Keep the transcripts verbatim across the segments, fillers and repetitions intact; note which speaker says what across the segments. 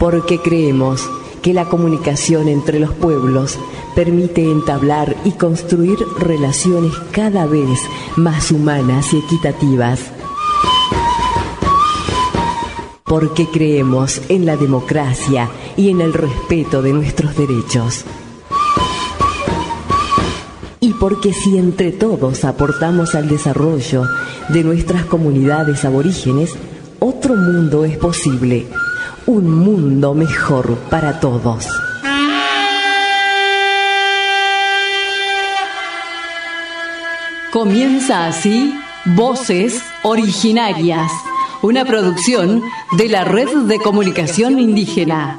Speaker 1: porque creemos que la comunicación entre los pueblos permite entablar y construir relaciones cada vez más humanas y equitativas. Porque creemos en la democracia y en el respeto de nuestros derechos. Y porque si entre todos aportamos al desarrollo de nuestras comunidades aborígenes, otro mundo es posible, un mundo mejor para todos.
Speaker 2: Comienza así Voces Originarias, una producción de la Red de Comunicación Indígena.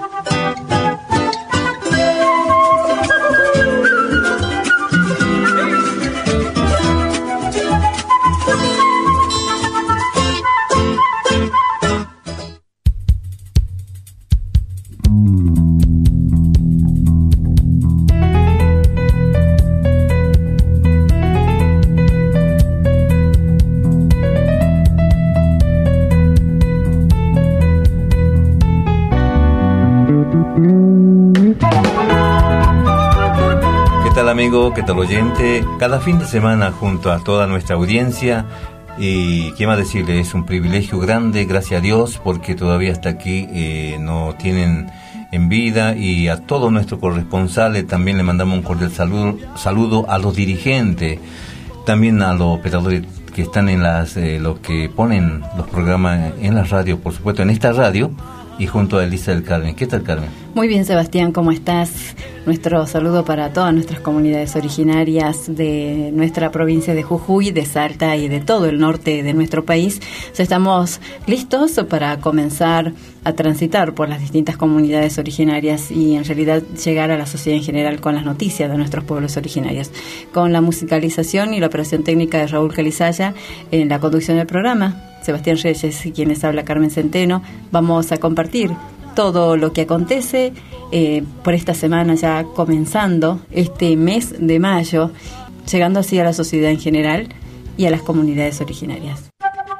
Speaker 3: Amigo, ¿qué tal oyente? Cada fin de semana junto a toda nuestra audiencia, y qué más decirle, es un privilegio grande, gracias a Dios, porque todavía hasta aquí eh, nos tienen en vida, y a todos nuestros corresponsales también le mandamos un cordial saludo, saludo a los dirigentes, también a los operadores que están en las, eh, los que ponen los programas en la radio, por supuesto en esta radio, y junto a Elisa del Carmen. ¿Qué tal, Carmen?
Speaker 4: Muy bien, Sebastián, ¿cómo estás? Nuestro saludo para todas nuestras comunidades originarias de nuestra provincia de Jujuy, de Salta y de todo el norte de nuestro país. O sea, estamos listos para comenzar a transitar por las distintas comunidades originarias y en realidad llegar a la sociedad en general con las noticias de nuestros pueblos originarios. Con la musicalización y la operación técnica de Raúl Calizaya en la conducción del programa, Sebastián Reyes y quienes habla Carmen Centeno, vamos a compartir todo lo que acontece eh, por esta semana, ya comenzando este mes de mayo, llegando así a la sociedad en general y a las comunidades originarias.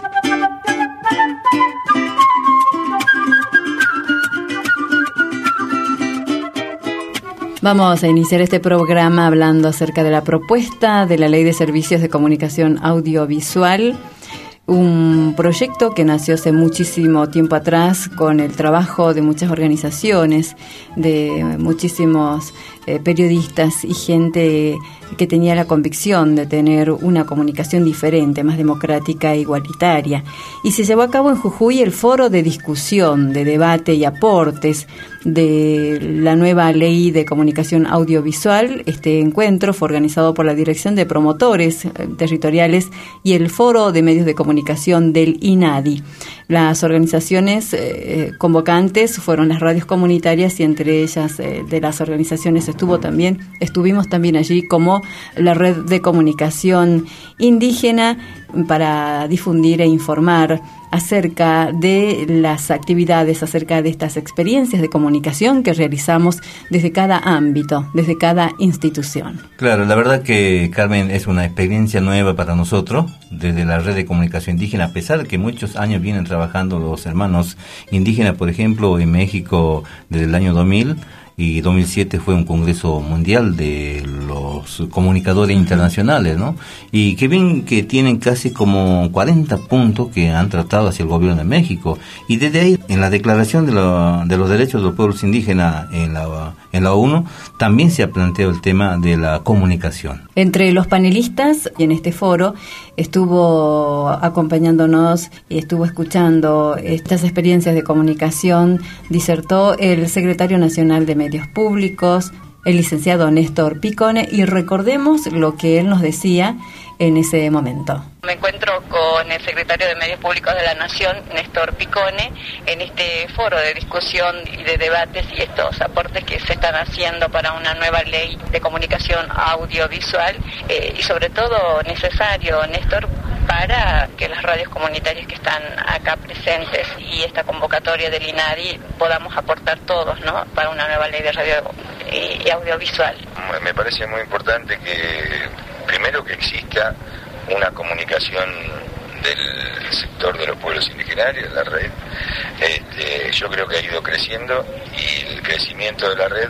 Speaker 4: Vamos a iniciar este programa hablando acerca de la propuesta de la Ley de Servicios de Comunicación Audiovisual, un proyecto que nació hace muchísimo tiempo atrás con el trabajo de muchas organizaciones, de muchísimos eh, periodistas y gente que tenía la convicción de tener una comunicación diferente, más democrática e igualitaria. Y se llevó a cabo en Jujuy el foro de discusión, de debate y aportes de la nueva Ley de Comunicación Audiovisual. Este encuentro fue organizado por la Dirección de Promotores eh, Territoriales y el Foro de Medios de Comunicación del INADI. Las organizaciones eh, convocantes fueron las radios comunitarias y entre ellas eh, de las organizaciones estuvo también, estuvimos también allí como la Red de Comunicación Indígena para difundir e informar acerca de las actividades, acerca de estas experiencias de comunicación que realizamos desde cada ámbito, desde cada institución.
Speaker 3: Claro, la verdad que, Carmen, es una experiencia nueva para nosotros, desde la Red de Comunicación Indígena, a pesar de que muchos años vienen trabajando los hermanos indígenas, por ejemplo, en México desde el año dos mil, y dos mil siete fue un congreso mundial de los comunicadores internacionales, ¿no? Y qué bien que tienen casi como cuarenta puntos que han tratado hacia el gobierno de México. Y desde ahí, en la Declaración de, lo, de los Derechos de los Pueblos Indígenas en la, en la ONU, también se ha planteado el tema de la comunicación.
Speaker 4: Entre los panelistas y en este foro estuvo acompañándonos y estuvo escuchando estas experiencias de comunicación, disertó el secretario nacional de Medios Públicos, el licenciado Néstor Picone, y recordemos lo que él nos decía en ese momento.
Speaker 5: Me encuentro con el secretario de Medios Públicos de la Nación, Néstor Picone, en este foro de discusión y de debates y estos aportes que se están haciendo para una nueva ley de comunicación audiovisual eh, y sobre todo necesario, Néstor, para que las radios comunitarias que están acá presentes y esta convocatoria del INADI podamos aportar todos, ¿no?, para una nueva ley de radio y audiovisual.
Speaker 6: Me parece muy importante que primero que exista una comunicación del sector de los pueblos indígenas, la red. Este, yo creo que ha ido creciendo y el crecimiento de la red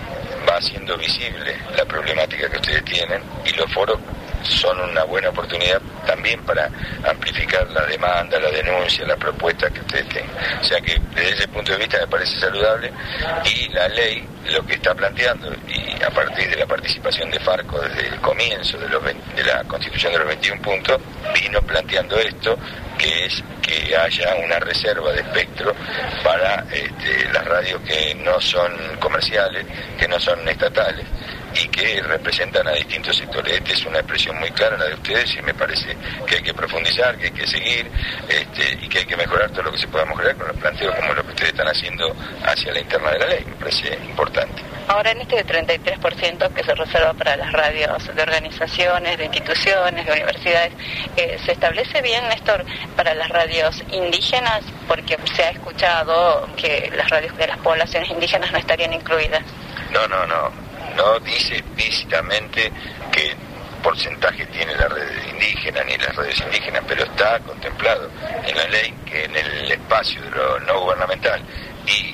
Speaker 6: va haciendo visible la problemática que ustedes tienen, y los foros son una buena oportunidad también para amplificar la demanda, la denuncia, la propuesta que ustedes tengan. O sea que desde ese punto de vista me parece saludable, y la ley lo que está planteando, y a partir de la participación de Farco desde el comienzo de, los veinte, de la constitución de los veintiún puntos, vino planteando esto, que es que haya una reserva de espectro para este, las radios que no son comerciales, que no son estatales, y que representan a distintos sectores. Esta es una expresión muy clara, la de ustedes, y me parece que hay que profundizar, que hay que seguir, este, y que hay que mejorar todo lo que se pueda mejorar con los planteos como lo que ustedes están haciendo hacia la interna de la ley. Me parece importante.
Speaker 5: Ahora, en este treinta y tres por ciento que se reserva para las radios de organizaciones, de instituciones, de universidades, eh, ¿se establece bien, Néstor, para las radios indígenas? Porque se ha escuchado que las radios de las poblaciones indígenas no estarían incluidas.
Speaker 6: No, no, no. No dice explícitamente qué porcentaje tiene la red indígena ni las redes indígenas, pero está contemplado en la ley que en el espacio de lo no gubernamental y,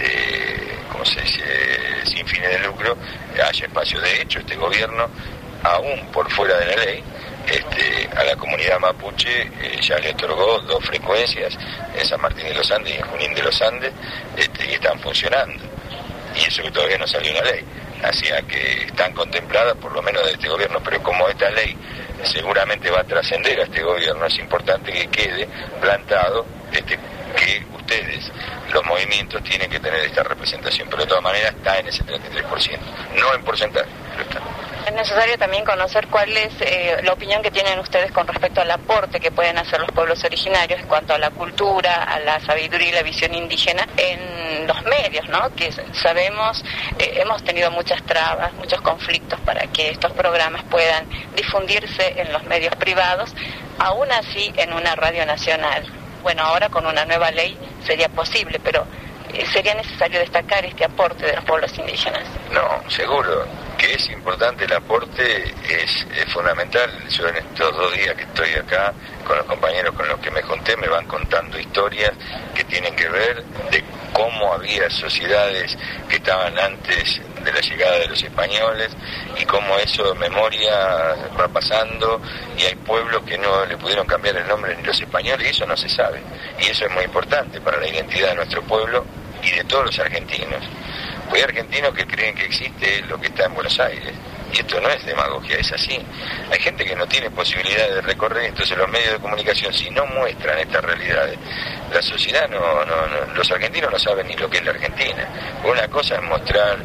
Speaker 6: este, como se dice, sin fines de lucro, haya espacio. De hecho, este gobierno, aún por fuera de la ley, este, a la comunidad mapuche eh, ya le otorgó dos frecuencias en San Martín de los Andes y en Junín de los Andes, este, y están funcionando. Y eso que todavía no salió una ley. Así que están contempladas por lo menos de este gobierno, pero como esta ley seguramente va a trascender a este gobierno, es importante que quede plantado este, que ustedes, los movimientos, tienen que tener esta representación, pero de todas maneras está en ese treinta y tres por ciento, no en porcentaje, pero está.
Speaker 5: Es necesario también conocer cuál es eh, la opinión que tienen ustedes con respecto al aporte que pueden hacer los pueblos originarios en cuanto a la cultura, a la sabiduría y la visión indígena en los medios, ¿no? Que sabemos, eh, hemos tenido muchas trabas, muchos conflictos para que estos programas puedan difundirse en los medios privados, aún así en una radio nacional. Bueno, ahora con una nueva ley sería posible, pero eh, sería necesario destacar este aporte de los pueblos indígenas.
Speaker 6: No, seguro. Que es importante el aporte, es, es fundamental. Yo en estos dos días que estoy acá con los compañeros con los que me junté me van contando historias que tienen que ver de cómo había sociedades que estaban antes de la llegada de los españoles y cómo eso de memoria va pasando, y hay pueblos que no le pudieron cambiar el nombre ni los españoles, y eso no se sabe, y eso es muy importante para la identidad de nuestro pueblo y de todos los argentinos. Hay argentinos que creen que existe lo que está en Buenos Aires, y esto no es demagogia, es así. Hay gente que no tiene posibilidad de recorrer, entonces los medios de comunicación, si no muestran estas realidades, la sociedad no, no, no los argentinos no saben ni lo que es la Argentina. Una cosa es mostrar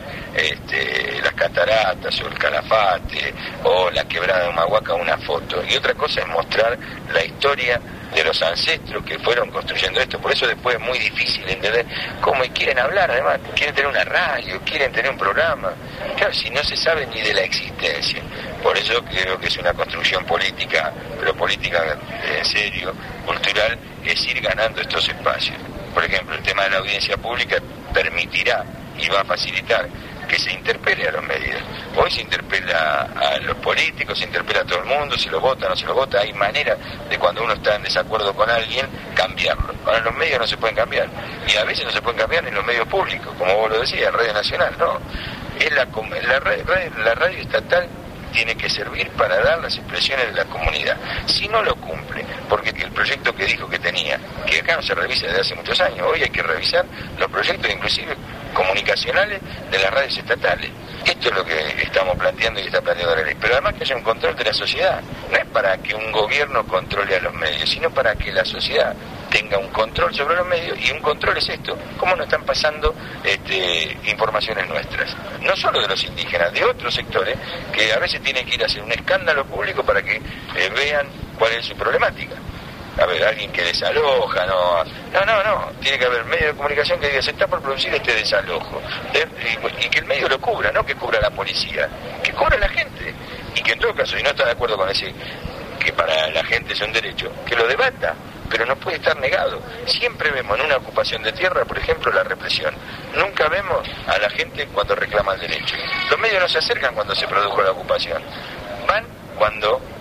Speaker 6: este, las cataratas o el Calafate o la quebrada de Humahuaca, una foto, y otra cosa es mostrar la historia de los ancestros que fueron construyendo esto. Por eso después es muy difícil entender cómo, y quieren hablar, además quieren tener una radio, quieren tener un programa, claro, si no se sabe ni de la existencia. Por eso creo que es una construcción política, pero política en serio, cultural, es ir ganando estos espacios. Por ejemplo, el tema de la audiencia pública permitirá y va a facilitar que se interpele a los medios. Hoy se interpela a los políticos, se interpela a todo el mundo, se lo vota, no se lo vota. Hay manera de, cuando uno está en desacuerdo con alguien, cambiarlo. Ahora los medios no se pueden cambiar, y a veces no se pueden cambiar en los medios públicos, como vos lo decías, Radio Nacional, no. Es la, la, radio, la radio estatal tiene que servir para dar las expresiones de la comunidad. Si no lo cumple, porque el proyecto que dijo que tenía, que acá no se revisa desde hace muchos años, hoy hay que revisar los proyectos inclusive comunicacionales de las radios estatales. Esto es lo que estamos planteando y está planteando la ley. Pero además que haya un control de la sociedad. No es para que un gobierno controle a los medios, sino para que la sociedad tenga un control sobre los medios, y un control es esto, cómo nos están pasando este, informaciones nuestras, no solo de los indígenas, de otros sectores que a veces tienen que ir a hacer un escándalo público para que eh, vean cuál es su problemática. A ver, alguien que desaloja, no, no, no, no, tiene que haber medio de comunicación que diga, se está por producir este desalojo, de, y, y que el medio lo cubra, no que cubra la policía, que cubra la gente, y que en todo caso, si no está de acuerdo con ese, que para la gente es un derecho, que lo debata, pero no puede estar negado. Siempre vemos en una ocupación de tierra, por ejemplo, la represión. Nunca vemos a la gente cuando reclama el derecho. Los medios no se acercan cuando se produjo la ocupación. Van cuando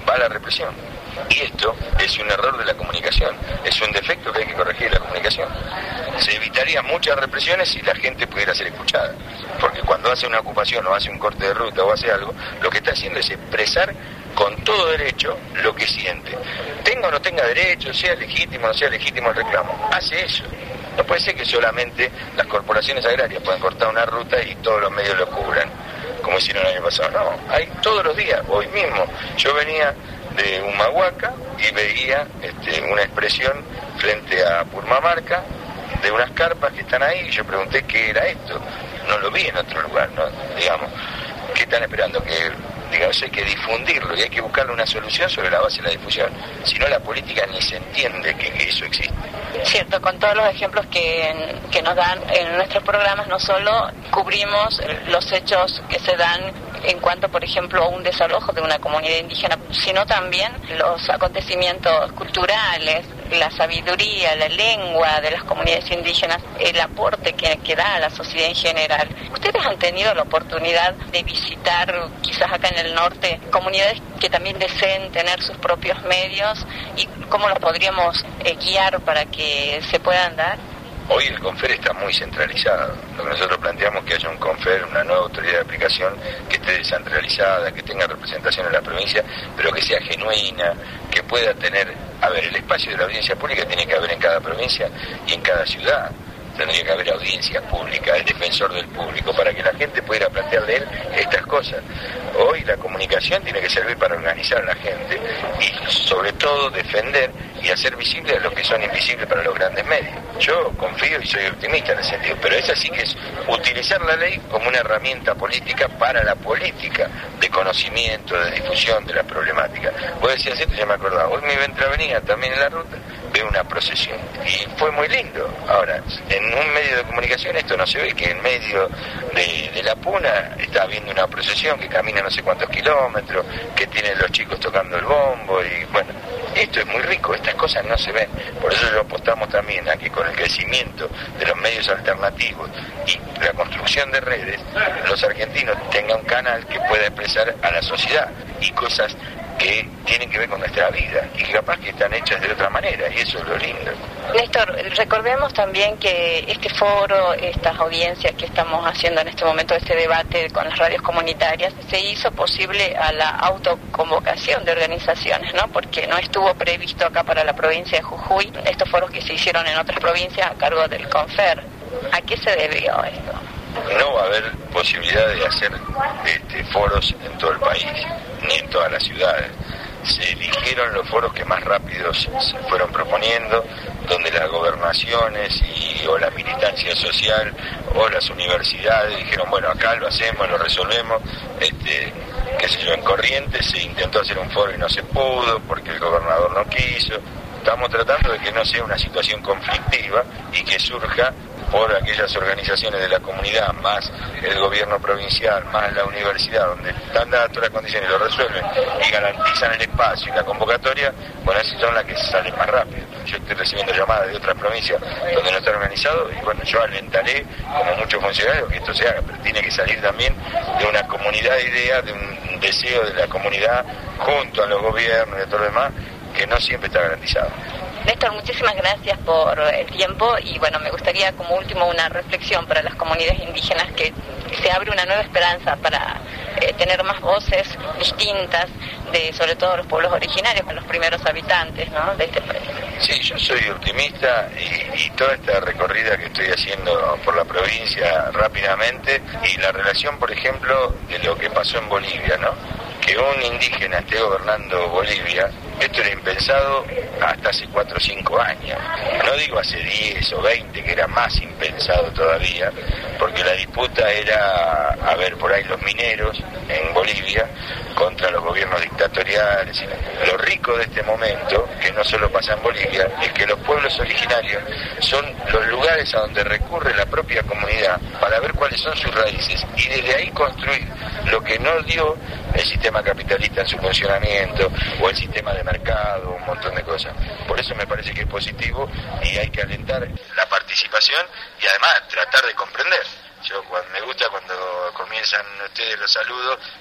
Speaker 6: va la represión. Y esto es un error de la comunicación, es un defecto que hay que corregir en la comunicación. Se evitarían muchas represiones si la gente pudiera ser escuchada, porque cuando hace una ocupación o hace un corte de ruta o hace algo, lo que está haciendo es expresar con todo derecho lo que siente. Tenga o no tenga derecho, sea legítimo o no sea legítimo el reclamo, hace eso. No puede ser que solamente las corporaciones agrarias puedan cortar una ruta y todos los medios lo cubran, como hicieron el año pasado. No, hay todos los días, hoy mismo. Yo venía de Humahuaca y veía este, una expresión frente a Purmamarca de unas carpas que están ahí, y yo pregunté qué era esto. No lo vi en otro lugar, ¿no? Digamos, ¿qué están esperando? Que, digamos, hay que difundirlo y hay que buscarle una solución sobre la base de la difusión. Si no, la política ni se entiende que, que eso existe.
Speaker 5: Cierto, con todos los ejemplos que, que nos dan en nuestros programas, no solo cubrimos los hechos que se dan en cuanto, por ejemplo, a un desalojo de una comunidad indígena, sino también los acontecimientos culturales, la sabiduría, la lengua de las comunidades indígenas, el aporte que, que da a la sociedad en general. ¿Ustedes han tenido la oportunidad de visitar, quizás acá en el norte, comunidades que también deseen tener sus propios medios y cómo los podríamos eh, guiar para que se puedan dar?
Speaker 6: Hoy el CONFER está muy centralizado. Lo que nosotros planteamos es que haya un CONFER, una nueva autoridad de aplicación, que esté descentralizada, que tenga representación en la provincia, pero que sea genuina, que pueda tener... A ver, el espacio de la audiencia pública tiene que haber en cada provincia y en cada ciudad. Tendría que haber audiencias públicas, el defensor del público, para que la gente pudiera plantearle a él estas cosas. Hoy la comunicación tiene que servir para organizar a la gente y sobre todo defender y hacer visible a los que son invisibles para los grandes medios. Yo confío y soy optimista en ese sentido, pero es así que es utilizar la ley como una herramienta política para la política de conocimiento, de difusión de la problemática. Vos decías esto, ya me acordaba, hoy me iba entre avenida también en la ruta, veo una procesión y fue muy lindo. Ahora, en un medio de comunicación esto no se ve, que en medio de, de la puna está habiendo una procesión que camina no sé cuántos kilómetros, que tienen los chicos tocando el bombo y bueno, esto es muy rico, estas cosas no se ven. Por eso lo apostamos también a que con el crecimiento de los medios alternativos y la construcción de redes, los argentinos tengan un canal que pueda expresar a la sociedad y cosas que tienen que ver con nuestra vida y que capaz que están hechas de otra manera, y eso es lo lindo.
Speaker 5: Néstor, recordemos también que este foro, estas audiencias que estamos haciendo en este momento, este debate con las radios comunitarias, se hizo posible a la autoconvocación de organizaciones, ¿no? Porque no estuvo previsto acá para la provincia de Jujuy estos foros que se hicieron en otras provincias a cargo del CONFER. ¿A qué se debió esto?
Speaker 6: No va a haber posibilidad de hacer este, foros en todo el país, ni en todas las ciudades. Se eligieron los foros que más rápido se fueron proponiendo, donde las gobernaciones y, o la militancia social o las universidades dijeron, bueno, acá lo hacemos, lo resolvemos. Este, qué sé yo, en Corrientes se intentó hacer un foro y no se pudo porque el gobernador no quiso. Estamos tratando de que no sea una situación conflictiva y que surja por aquellas organizaciones de la comunidad, más el gobierno provincial, más la universidad, donde están dadas todas las condiciones y lo resuelven y garantizan el espacio y la convocatoria, bueno, esas son las que salen más rápido. Yo estoy recibiendo llamadas de otras provincias donde no está organizado y bueno, yo alentaré, como muchos funcionarios, que esto se haga, pero tiene que salir también de una comunidad de ideas, de un deseo de la comunidad junto a los gobiernos y a todo lo demás, que no siempre está garantizado.
Speaker 5: Néstor, muchísimas gracias por el tiempo y bueno, me gustaría como último una reflexión para las comunidades indígenas, que se abre una nueva esperanza para eh, tener más voces distintas de sobre todo los pueblos originarios, con los primeros habitantes, ¿no?, de este país.
Speaker 6: Sí, yo soy optimista y, y toda esta recorrida que estoy haciendo por la provincia rápidamente y la relación, por ejemplo, de lo que pasó en Bolivia, ¿no? Que un indígena esté gobernando Bolivia, esto era impensado hasta hace cuatro o cinco años. No digo hace diez o veinte, que era más impensado todavía, porque la disputa era, a ver, por ahí los mineros en Bolivia contra los gobiernos dictatoriales. Lo rico de este momento, que no solo pasa en Bolivia, es que los pueblos originarios son los lugares a donde recurre la propia comunidad para ver cuáles son sus raíces y desde ahí construir lo que no dio el sistema capitalista en su funcionamiento o el sistema de mercado, un montón de cosas. Por eso me parece que es positivo y hay que alentar la participación y además tratar de comprender. Yo cuando, me gusta cuando comienzan ustedes los saludos, que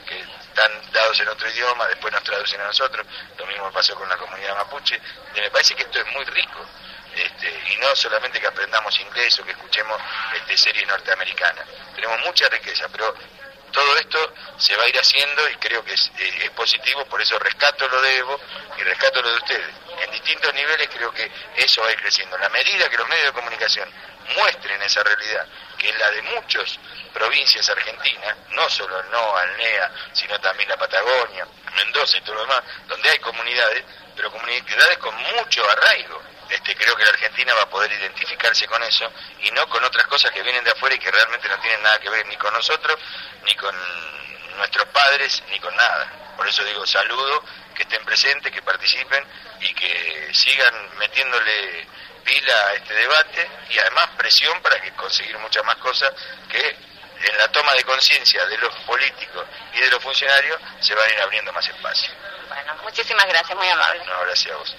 Speaker 6: están dados en otro idioma, después nos traducen a nosotros, lo mismo pasó con la comunidad mapuche, y me parece que esto es muy rico, este, y no solamente que aprendamos inglés o que escuchemos este, series norteamericanas, tenemos mucha riqueza, pero todo esto se va a ir haciendo y creo que es, es, es positivo, por eso rescato lo de Evo y rescato lo de ustedes. En distintos niveles creo que eso va a ir creciendo. En la medida que los medios de comunicación muestren esa realidad, que es la de muchas provincias argentinas, no solo el NOA, el NEA, sino también la Patagonia, Mendoza y todo lo demás, donde hay comunidades, pero comunidades con mucho arraigo. Este, creo que la Argentina va a poder identificarse con eso y no con otras cosas que vienen de afuera y que realmente no tienen nada que ver ni con nosotros, ni con nuestros padres, ni con nada. Por eso digo, saludo, que estén presentes, que participen y que sigan metiéndole pila a este debate y además presión para que conseguir muchas más cosas que en la toma de conciencia de los políticos y de los funcionarios se van a ir abriendo más espacio.
Speaker 5: Bueno, muchísimas gracias, muy amable.
Speaker 6: No, gracias a vos.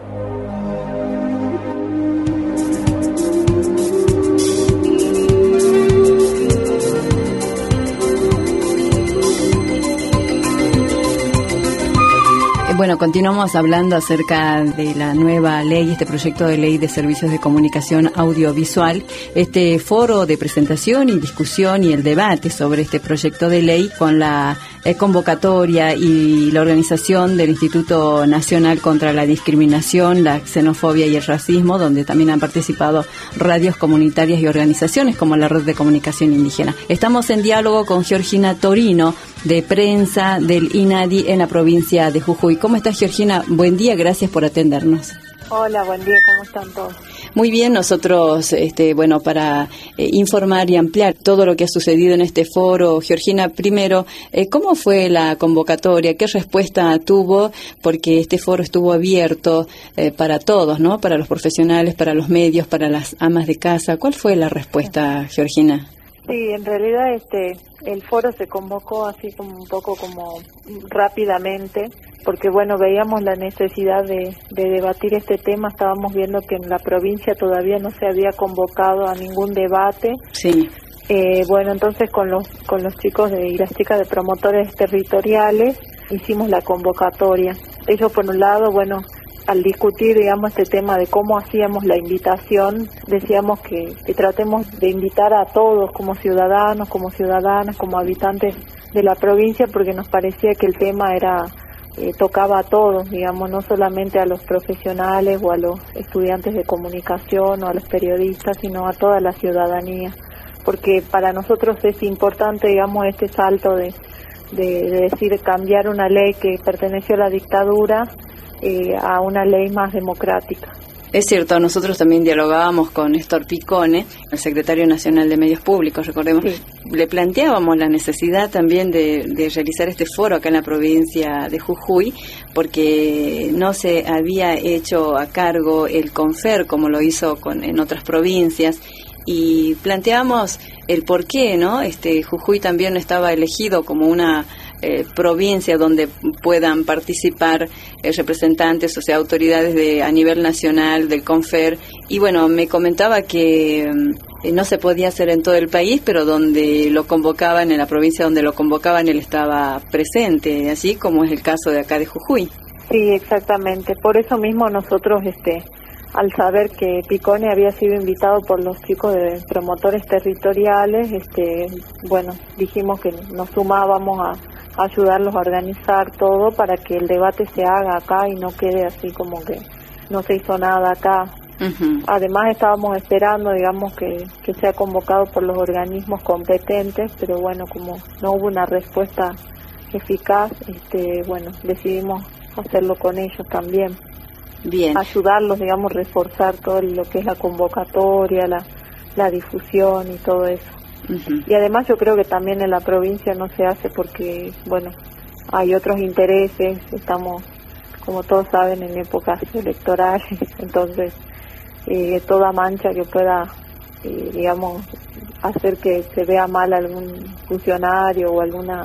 Speaker 4: Bueno, continuamos hablando acerca de la nueva ley, este proyecto de ley de servicios de comunicación audiovisual, este foro de presentación y discusión y el debate sobre este proyecto de ley con la eh, convocatoria y la organización del Instituto Nacional contra la Discriminación, la Xenofobia y el Racismo, donde también han participado radios comunitarias y organizaciones como la Red de Comunicación Indígena. Estamos en diálogo con Georgina Torino, de prensa del INADI en la provincia de Jujuy. ¿Cómo estás, Georgina? Buen día, gracias por atendernos.
Speaker 7: Hola, buen día, ¿cómo están todos?
Speaker 4: Muy bien, nosotros, este, bueno, para eh, informar y ampliar todo lo que ha sucedido en este foro, Georgina, primero, eh, ¿cómo fue la convocatoria? ¿Qué respuesta tuvo? Porque este foro estuvo abierto eh, para todos, ¿no? Para los profesionales, para los medios, para las amas de casa. ¿Cuál fue la respuesta, Georgina?
Speaker 7: Sí, en realidad este el foro se convocó así como un poco como rápidamente, porque bueno, veíamos la necesidad de, de debatir este tema, estábamos viendo que en la provincia todavía no se había convocado a ningún debate.
Speaker 4: Sí.
Speaker 7: Eh, bueno, entonces con los con los chicos de, y las chicas de promotores territoriales hicimos la convocatoria. Ellos por un lado, bueno, al discutir, digamos, este tema de cómo hacíamos la invitación, decíamos que, que tratemos de invitar a todos como ciudadanos, como ciudadanas, como habitantes de la provincia, porque nos parecía que el tema era eh, tocaba a todos, digamos, no solamente a los profesionales o a los estudiantes de comunicación o a los periodistas, sino a toda la ciudadanía, porque para nosotros es importante, digamos, este salto de, de, de decir cambiar una ley que perteneció a la dictadura Eh, a una ley más democrática.
Speaker 4: Es cierto, nosotros también dialogábamos con Néstor Picone, el secretario nacional de Medios Públicos, recordemos, sí. Le planteábamos la necesidad también de, de realizar este foro acá en la provincia de Jujuy, porque no se había hecho a cargo el CONFER como lo hizo con, en otras provincias, y planteábamos el por qué, ¿no? Este, Jujuy también estaba elegido como una Eh, provincia donde puedan participar eh, representantes, o sea, autoridades de a nivel nacional del CONFER, y bueno, me comentaba que eh, no se podía hacer en todo el país, pero donde lo convocaban, en la provincia donde lo convocaban, él estaba presente, así como es el caso de acá de Jujuy.
Speaker 7: Sí, exactamente, por eso mismo nosotros, este al saber que Picone había sido invitado por los chicos de promotores territoriales, este bueno, dijimos que nos sumábamos a ayudarlos a organizar todo para que el debate se haga acá y no quede así como que no se hizo nada acá. Uh-huh. Además estábamos esperando, digamos, que, que sea convocado por los organismos competentes, pero bueno, como no hubo una respuesta eficaz, este bueno, decidimos hacerlo con ellos también.
Speaker 4: Bien.
Speaker 7: Ayudarlos, digamos, reforzar todo lo que es la convocatoria, la, la difusión y todo eso. Uh-huh. Y además yo creo que también en la provincia no se hace porque, bueno, hay otros intereses, estamos, como todos saben, en épocas electorales, entonces eh, toda mancha que pueda, eh, digamos, hacer que se vea mal algún funcionario o alguna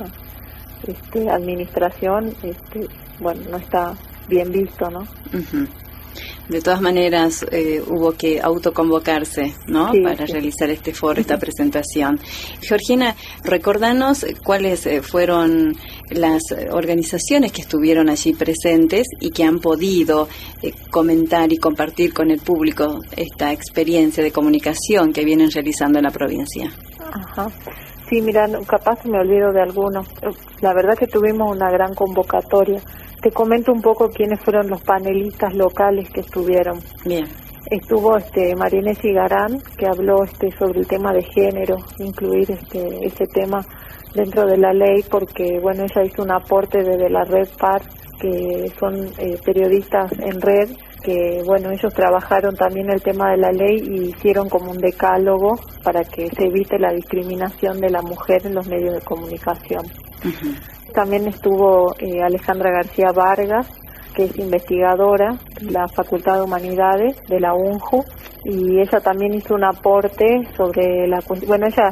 Speaker 7: este, administración, este, bueno, no está bien visto, ¿no?
Speaker 4: Uh-huh. De todas maneras, eh, hubo que autoconvocarse, ¿no? Sí, para sí. realizar este foro, esta presentación. Georgina, recordanos cuáles eh, fueron las organizaciones que estuvieron allí presentes y que han podido eh, comentar y compartir con el público esta experiencia de comunicación que vienen realizando en la provincia.
Speaker 7: Ajá. Sí, mira, capaz me olvido de algunos. La verdad que tuvimos una gran convocatoria. Te comento un poco quiénes fueron los panelistas locales que estuvieron.
Speaker 4: Bien.
Speaker 7: Estuvo este María Inés Igarán, que habló este sobre el tema de género, incluir este ese tema dentro de la ley, porque bueno, ella hizo un aporte desde la red P A R, que son eh, periodistas en red, que bueno, ellos trabajaron también el tema de la ley y hicieron como un decálogo para que se evite la discriminación de la mujer en los medios de comunicación. Uh-huh. También estuvo eh, Alejandra García Vargas, que es investigadora de la Facultad de Humanidades de la U N J U, y ella también hizo un aporte sobre la cuestión. Bueno, ella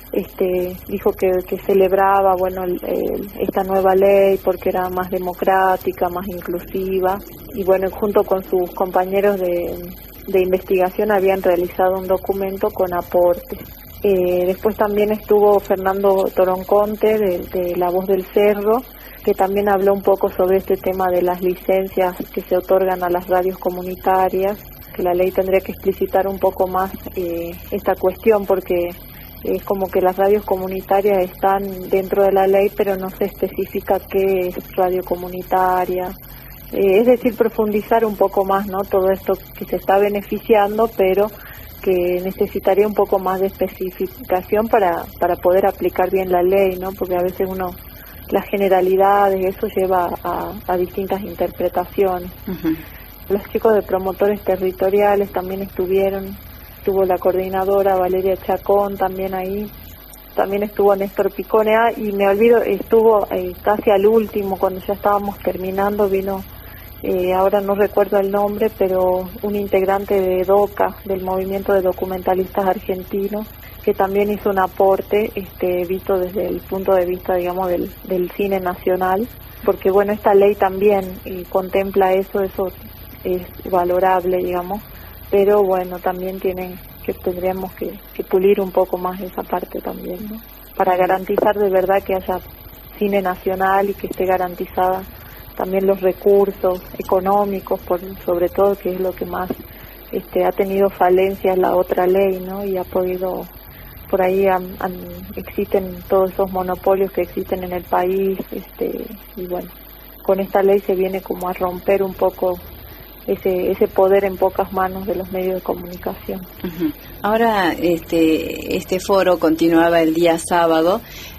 Speaker 7: este dijo que, que celebraba bueno el, el, esta nueva ley porque era más democrática, más inclusiva, y bueno, junto con sus compañeros de, de investigación habían realizado un documento con aportes. Eh, después también estuvo Fernando Toronconte de, de La Voz del Cerro, que también habló un poco sobre este tema de las licencias que se otorgan a las radios comunitarias, que la ley tendría que explicitar un poco más eh, esta cuestión, porque es como que las radios comunitarias están dentro de la ley, pero no se especifica qué es radio comunitaria. Eh, es decir, profundizar un poco más, ¿no? Todo esto que se está beneficiando, pero que necesitaría un poco más de especificación para para poder aplicar bien la ley, ¿no? Porque a veces uno, las generalidades, eso lleva a, a distintas interpretaciones. Uh-huh. Los chicos de promotores territoriales también estuvieron, estuvo la coordinadora Valeria Chacón también ahí, también estuvo Néstor Picone, ah, y me olvido, estuvo eh, casi al último, cuando ya estábamos terminando, vino, eh, ahora no recuerdo el nombre, pero un integrante de DOCA, del Movimiento de Documentalistas Argentinos, que también hizo un aporte este visto desde el punto de vista, digamos, del, del cine nacional, porque bueno, esta ley también eh, contempla eso, eso es valorable, digamos, pero bueno, también tienen que tendríamos que, que pulir un poco más esa parte también, ¿no? Para garantizar de verdad que haya cine nacional y que esté garantizada también los recursos económicos, por sobre todo, que es lo que más este ha tenido falencias la otra ley, ¿no? Y ha podido, por ahí han, han, existen todos esos monopolios que existen en el país, este y bueno, con esta ley se viene como a romper un poco ese ese poder en pocas manos de los medios de comunicación.
Speaker 4: Uh-huh. Ahora este este foro continuaba el día sábado,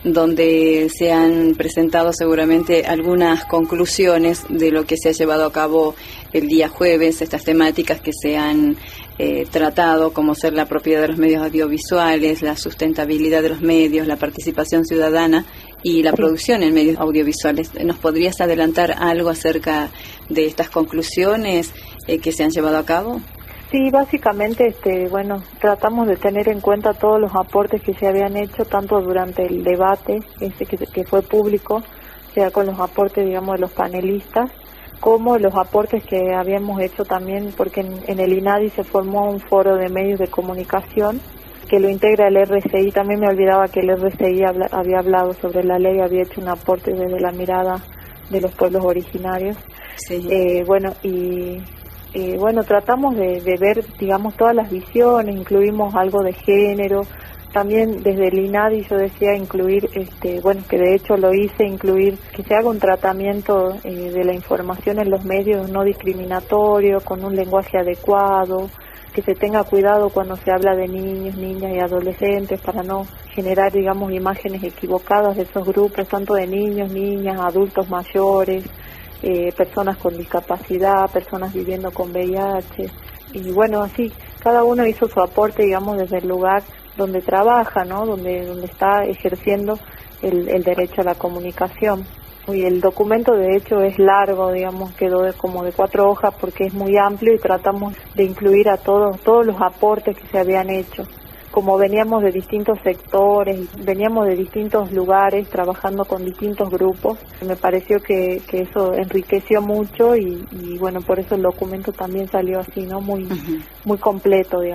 Speaker 4: donde se han presentado seguramente algunas conclusiones de lo que se ha llevado a cabo el día jueves, estas temáticas que se han eh, tratado, como ser la propiedad de los medios audiovisuales, la sustentabilidad de los medios, la participación ciudadana y la sí. producción en medios audiovisuales. ¿Nos podrías adelantar algo acerca de estas conclusiones eh, que se han llevado a cabo?
Speaker 7: Sí, básicamente, este, bueno, tratamos de tener en cuenta todos los aportes que se habían hecho, tanto durante el debate ese que, que fue público, sea con los aportes, digamos, de los panelistas, como los aportes que habíamos hecho también, porque en, en el INADI se formó un foro de medios de comunicación que lo integra el R C I. También me olvidaba que el R C I habla, había hablado sobre la ley, había hecho un aporte desde la mirada de los pueblos originarios. Sí. Eh, bueno, y eh, bueno, tratamos de, de ver, digamos, todas las visiones, incluimos algo de género. También desde el INADI yo decía incluir, este, bueno, que de hecho lo hice, incluir que se haga un tratamiento eh, de la información en los medios no discriminatorio, con un lenguaje adecuado, que se tenga cuidado cuando se habla de niños, niñas y adolescentes para no generar, digamos, imágenes equivocadas de esos grupos, tanto de niños, niñas, adultos mayores, eh, personas con discapacidad, personas viviendo con V I H. Y bueno, así, cada uno hizo su aporte, digamos, desde el lugar donde trabaja, ¿no? Donde donde está ejerciendo el, el derecho a la comunicación. Y el documento, de hecho, es largo, digamos, quedó de, como de cuatro hojas porque es muy amplio y tratamos de incluir a todos todos los aportes que se habían hecho. Como veníamos de distintos sectores, veníamos de distintos lugares, trabajando con distintos grupos, me pareció que, que eso enriqueció mucho y, y bueno, por eso el documento también salió así, ¿no? Muy, uh-huh. muy completo, digamos.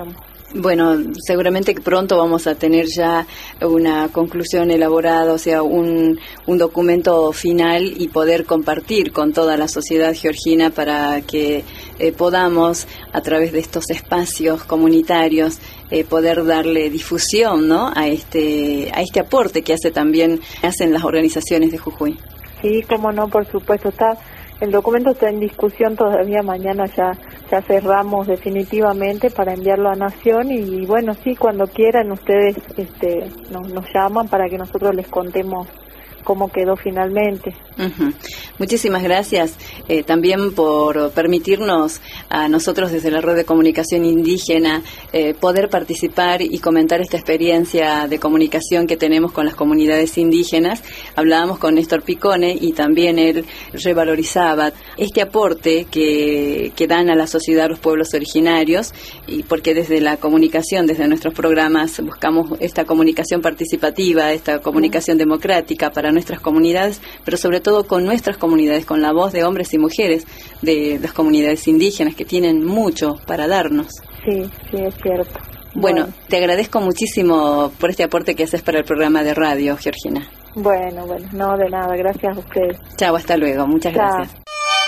Speaker 4: Bueno, seguramente que pronto vamos a tener ya una conclusión elaborada, o sea, un, un documento final y poder compartir con toda la sociedad georgina para que eh, podamos, a través de estos espacios comunitarios, eh, poder darle difusión, ¿no?, a este, a este aporte que hace también, hacen las organizaciones de Jujuy.
Speaker 7: Sí, cómo no, por supuesto, está... El documento está en discusión todavía, mañana ya ya cerramos definitivamente para enviarlo a Nación y bueno, sí, cuando quieran ustedes este nos, nos llaman para que nosotros les contemos cómo quedó finalmente.
Speaker 4: Uh-huh. Muchísimas gracias eh, también por permitirnos a nosotros desde la Red de Comunicación Indígena eh, poder participar y comentar esta experiencia de comunicación que tenemos con las comunidades indígenas. Hablábamos con Néstor Picone y también él revalorizaba este aporte que, que dan a la sociedad los pueblos originarios, y porque desde la comunicación, desde nuestros programas, buscamos esta comunicación participativa, esta comunicación uh-huh. democrática para nuestras comunidades, pero sobre todo con nuestras comunidades, con la voz de hombres y mujeres de las comunidades indígenas que tienen mucho para darnos.
Speaker 7: Sí, sí, es cierto.
Speaker 4: Bueno,
Speaker 7: bueno,
Speaker 4: te agradezco muchísimo por este aporte que haces para el programa de radio, Georgina.
Speaker 7: Bueno, bueno, no de nada, gracias a ustedes.
Speaker 4: Chao, hasta luego, muchas
Speaker 7: Chao.
Speaker 4: Gracias.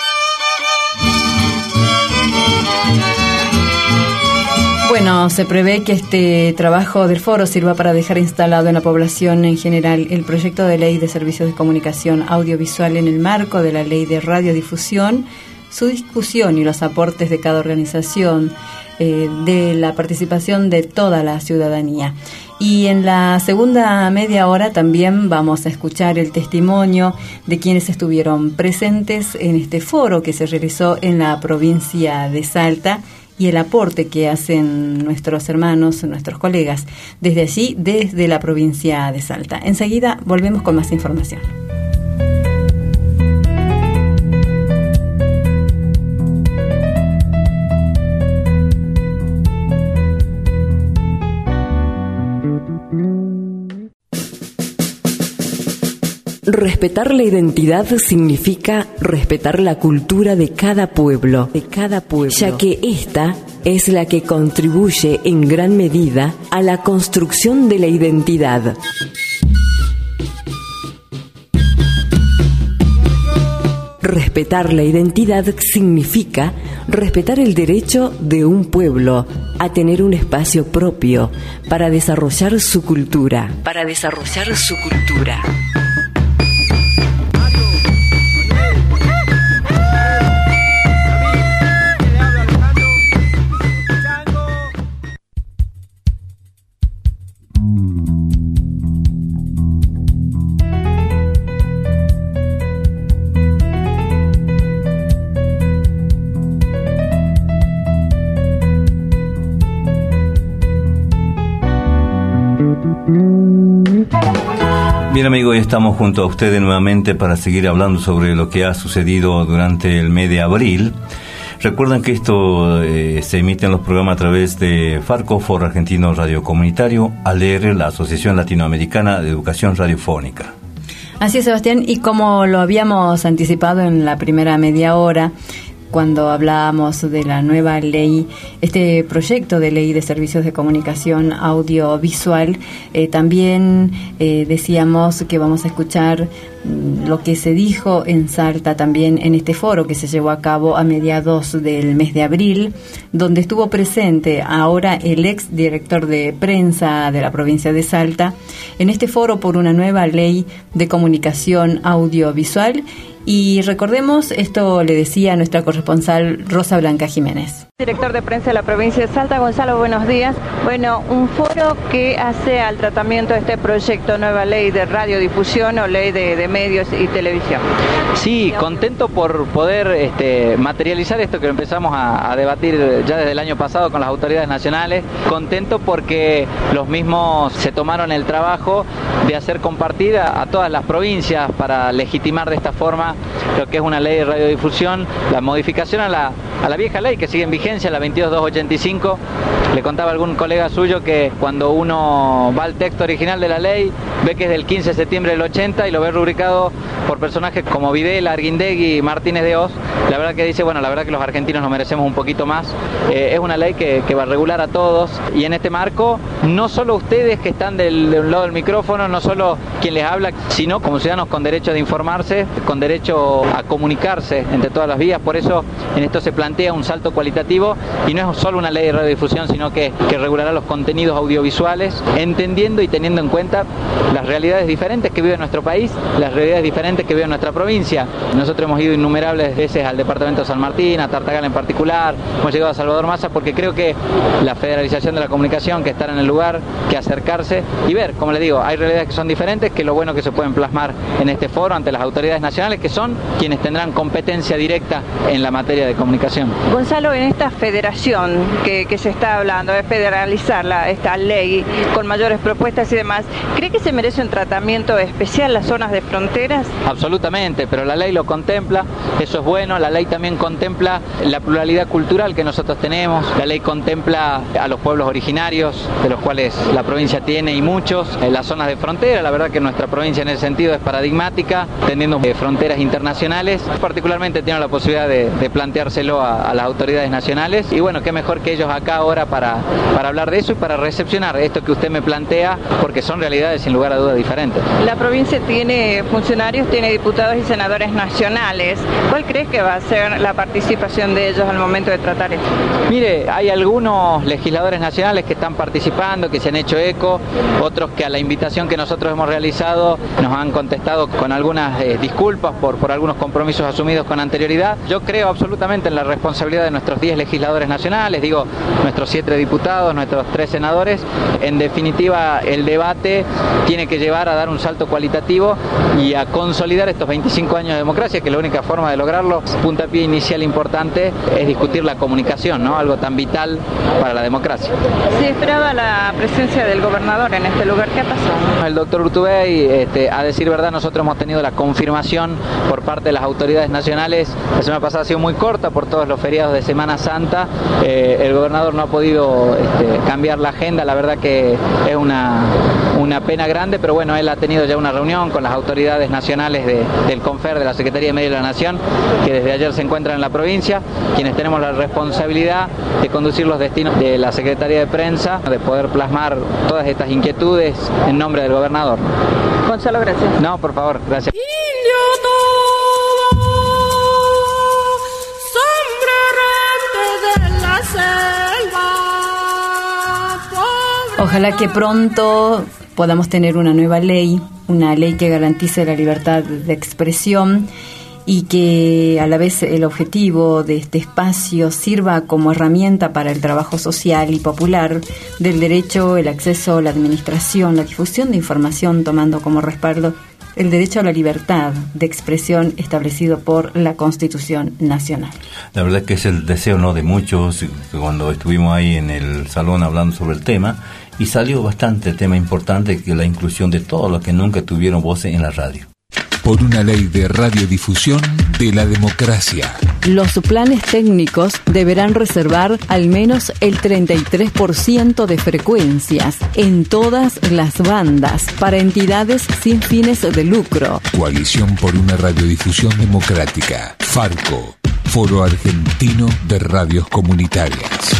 Speaker 4: Bueno, se prevé que este trabajo del foro sirva para dejar instalado en la población en general el proyecto de ley de servicios de comunicación audiovisual en el marco de la ley de radiodifusión, su discusión y los aportes de cada organización, eh, de la participación de toda la ciudadanía. Y en la segunda media hora también vamos a escuchar el testimonio de quienes estuvieron presentes en este foro que se realizó en la provincia de Salta, y el aporte que hacen nuestros hermanos, nuestros colegas, desde allí, desde la provincia de Salta. Enseguida volvemos con más información.
Speaker 1: Respetar la identidad significa respetar la cultura de cada pueblo, de cada pueblo, ya que esta es la que contribuye en gran medida a la construcción de la identidad. Respetar la identidad significa respetar el derecho de un pueblo a tener un espacio propio para desarrollar su cultura, para desarrollar su cultura.
Speaker 3: Bien, amigos, ya estamos junto a ustedes nuevamente para seguir hablando sobre lo que ha sucedido durante el mes de abril. Recuerden que esto eh, se emite en los programas a través de Farco, Foro Argentino Radio Comunitario, A L E R, la Asociación Latinoamericana de Educación Radiofónica.
Speaker 4: Así es, Sebastián, y como lo habíamos anticipado en la primera media hora, cuando hablábamos de la nueva ley, este proyecto de ley de servicios de comunicación audiovisual, eh, también eh, decíamos que vamos a escuchar mm, lo que se dijo en Salta también en este foro que se llevó a cabo a mediados del mes de abril, donde estuvo presente ahora el ex director de prensa de la provincia de Salta, en este foro por una nueva ley de comunicación audiovisual. Y recordemos, esto le decía nuestra corresponsal Rosa Blanca Jiménez.
Speaker 8: Director de prensa de la provincia de Salta, Gonzalo, buenos días. Bueno, un foro que hace al tratamiento de este proyecto, nueva ley de radiodifusión o ley de, de medios y televisión.
Speaker 9: Sí, contento por poder este, materializar esto que empezamos a, a debatir ya desde el año pasado con las autoridades nacionales. Contento porque los mismos se tomaron el trabajo de hacer compartida a todas las provincias para legitimar de esta forma lo que es una ley de radiodifusión, la modificación a la a la vieja ley que sigue en vigencia, la veintidós mil doscientos ochenta y cinco. Le contaba a algún colega suyo que cuando uno va al texto original de la ley, ve que es del quince de septiembre del ochenta y lo ve rubricado por personajes como Videla, Arguindegui y Martínez de Hoz. La verdad que dice, bueno, la verdad que los argentinos nos merecemos un poquito más. Eh, es una ley que, que va a regular a todos, y en este marco, no solo ustedes que están del, de un lado del micrófono, no solo quien les habla, sino como ciudadanos con derecho de informarse, con derecho a comunicarse entre todas las vías. Por eso en esto se plantea un salto cualitativo, y no es solo una ley de radiodifusión, sino que, que regulará los contenidos audiovisuales, entendiendo y teniendo en cuenta las realidades diferentes que vive nuestro país, las realidades diferentes que vive nuestra provincia. Nosotros hemos ido innumerables veces al departamento de San Martín, a Tartagal en particular, hemos llegado a Salvador Massa, porque creo que la federalización de la comunicación, que estar en el lugar, que acercarse y ver, como les digo, hay realidades que son diferentes, que lo bueno que se pueden plasmar en este foro ante las autoridades nacionales, que son quienes tendrán competencia directa en la materia de comunicación.
Speaker 8: Gonzalo, en esta federación que, que se está hablando, de federalizar la, esta ley con mayores propuestas y demás, ¿cree que se merece un tratamiento especial las zonas de fronteras?
Speaker 9: Absolutamente, pero la ley lo contempla, eso es bueno. La ley también contempla la pluralidad cultural que nosotros tenemos, la ley contempla a los pueblos originarios, de los cuales la provincia tiene y muchos, en las zonas de frontera. La verdad que nuestra provincia en ese sentido es paradigmática, teniendo eh, fronteras internacionales. Particularmente tiene la posibilidad de, de planteárselo a, a las autoridades nacionales, y bueno, qué mejor que ellos acá ahora para, para hablar de eso y para recepcionar esto que usted me plantea, porque son realidades sin lugar a dudas diferentes.
Speaker 8: La provincia tiene funcionarios, tiene diputados y senadores nacionales. ¿Cuál crees que va a ser la participación de ellos al momento de tratar esto?
Speaker 9: Mire, hay algunos legisladores nacionales que están participando, que se han hecho eco, otros que a la invitación que nosotros hemos realizado nos han contestado con algunas eh, disculpas por, por algunos compromisos asumidos con anterioridad. Yo creo absolutamente en la responsabilidad de nuestros diez legisladores nacionales, digo, nuestros siete diputados, nuestros tres senadores. En definitiva, el debate tiene que llevar a dar un salto cualitativo y a consolidar estos veinticinco años de democracia, que la única forma de lograrlo, puntapié inicial importante, es discutir la comunicación, ¿no? Algo tan vital para la democracia.
Speaker 8: Se esperaba la presencia del gobernador en este lugar. ¿Qué pasó?
Speaker 9: El doctor Urtubey, este, a decir verdad, nosotros hemos tenido la confirmación por parte de las autoridades nacionales. La semana pasada ha sido muy corta por todos los feriados de Semana Santa. Eh, el gobernador no ha podido este, cambiar la agenda. La verdad que es una, una pena grande, pero bueno, él ha tenido ya una reunión con las autoridades nacionales de, del CONFER, de la Secretaría de Medio de la Nación, que desde ayer se encuentran en la provincia, quienes tenemos la responsabilidad de conducir los destinos de la Secretaría de Prensa, de poder plasmar todas estas inquietudes en nombre del gobernador.
Speaker 8: Gonzalo, gracias.
Speaker 9: No, por favor, gracias.
Speaker 4: Ojalá que pronto podamos tener una nueva ley, una ley que garantice la libertad de expresión y que a la vez el objetivo de este espacio sirva como herramienta para el trabajo social y popular del derecho, el acceso, la administración, la difusión de información, tomando como respaldo el derecho a la libertad de expresión establecido por la Constitución Nacional.
Speaker 3: La verdad que es el deseo, ¿no?, de muchos, cuando estuvimos ahí en el salón hablando sobre el tema, y salió bastante tema importante, que la inclusión de todos los que nunca tuvieron voz en la radio.
Speaker 10: Por una ley de radiodifusión de la democracia.
Speaker 2: Los planes técnicos deberán reservar al menos el treinta y tres por ciento de frecuencias en todas las bandas para entidades sin fines de lucro.
Speaker 10: Coalición por una radiodifusión democrática. Farco, Foro Argentino de Radios Comunitarias.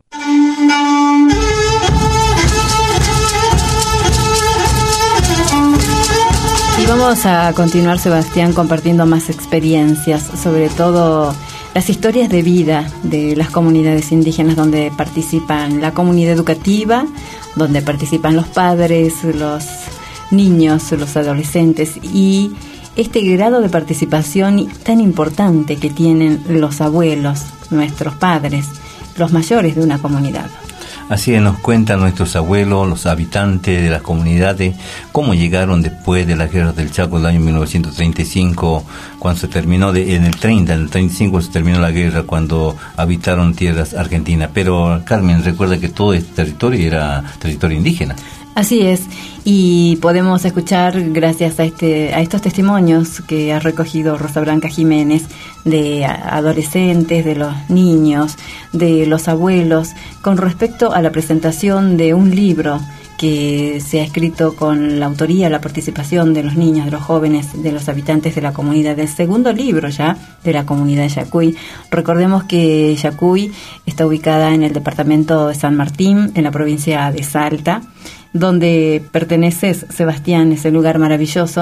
Speaker 4: Y vamos a continuar, Sebastián, compartiendo más experiencias, sobre todo las historias de vida de las comunidades indígenas donde participan la comunidad educativa, donde participan los padres, los niños, los adolescentes, y este grado de participación tan importante que tienen los abuelos, nuestros padres, los mayores de una comunidad.
Speaker 3: Así nos cuentan nuestros abuelos, los habitantes de las comunidades, cómo llegaron después de las guerras del Chaco del año mil novecientos treinta y cinco, cuando se terminó, de, en el treinta, en el treinta y cinco se terminó la guerra, cuando habitaron tierras argentinas. Pero Carmen, recuerda que todo este territorio era territorio indígena.
Speaker 4: Así es, y podemos escuchar gracias a este a estos testimonios que ha recogido Rosa Blanca Jiménez de adolescentes, de los niños, de los abuelos, con respecto a la presentación de un libro que se ha escrito con la autoría, la participación de los niños, de los jóvenes, de los habitantes de la comunidad, del segundo libro ya de la comunidad de Yacuy. Recordemos que Yacuy está ubicada en el departamento de San Martín, en la provincia de Salta, donde perteneces, Sebastián, ese lugar maravilloso.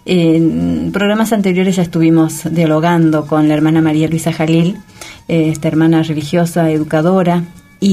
Speaker 4: En programas anteriores ya estuvimos dialogando con la hermana María Luisa Jalil, esta hermana religiosa, educadora,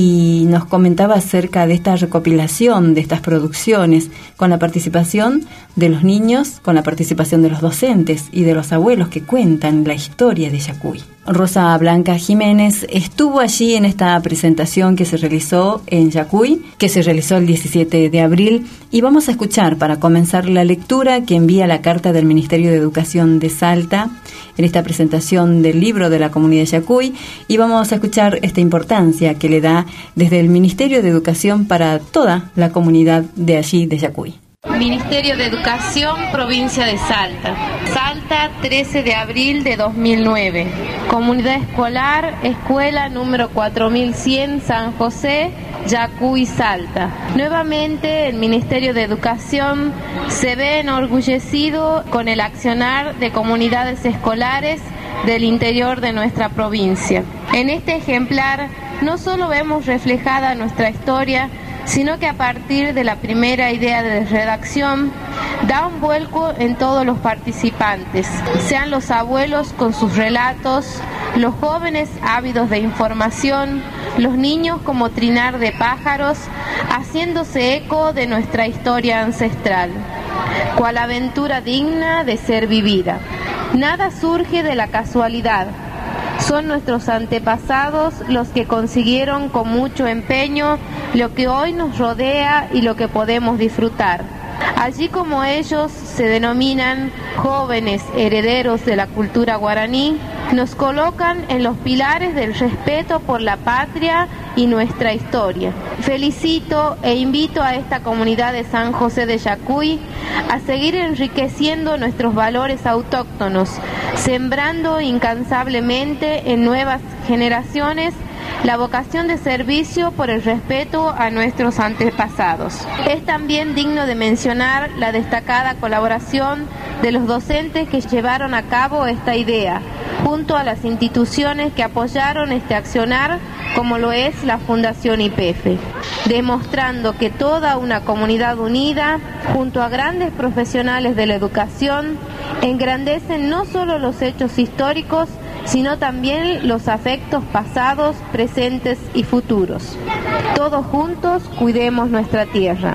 Speaker 4: y nos comentaba acerca de esta recopilación de estas producciones con la participación de los niños, con la participación de los docentes y de los abuelos que cuentan la historia de Yacuy. Rosa Blanca Jiménez estuvo allí en esta presentación que se realizó en Yacuy, que se realizó el diecisiete de abril, y vamos a escuchar para comenzar la lectura que envía la carta del Ministerio de Educación de Salta en esta presentación del libro de la comunidad de Yacuy, y vamos a escuchar esta importancia que le da desde el Ministerio de Educación para toda la comunidad de allí de Yacuy.
Speaker 11: Ministerio de Educación, provincia de Salta. Salta, trece de abril de dos mil nueve. Comunidad escolar, escuela número cuatro mil cien, San José, Yacuy, Salta. Nuevamente, el Ministerio de Educación se ve enorgullecido con el accionar de comunidades escolares del interior de nuestra provincia. En este ejemplar, no solo vemos reflejada nuestra historia, sino que a partir de la primera idea de redacción da un vuelco en todos los participantes, sean los abuelos con sus relatos, los jóvenes ávidos de información, los niños como trinar de pájaros, haciéndose eco de nuestra historia ancestral, cual aventura digna de ser vivida. Nada surge de la casualidad. Son nuestros antepasados los que consiguieron con mucho empeño lo que hoy nos rodea y lo que podemos disfrutar. Allí como ellos se denominan jóvenes herederos de la cultura guaraní, nos colocan en los pilares del respeto por la patria y nuestra historia. Felicito e invito a esta comunidad de San José de Yacuy a seguir enriqueciendo nuestros valores autóctonos, sembrando incansablemente en nuevas generaciones la vocación de servicio por el respeto a nuestros antepasados. Es también digno de mencionar la destacada colaboración de los docentes que llevaron a cabo esta idea, junto a las instituciones que apoyaron este accionar, como lo es la Fundación Y P F, demostrando que toda una comunidad unida, junto a grandes profesionales de la educación, engrandecen no solo los hechos históricos, sino también los afectos pasados, presentes y futuros. Todos juntos cuidemos nuestra tierra.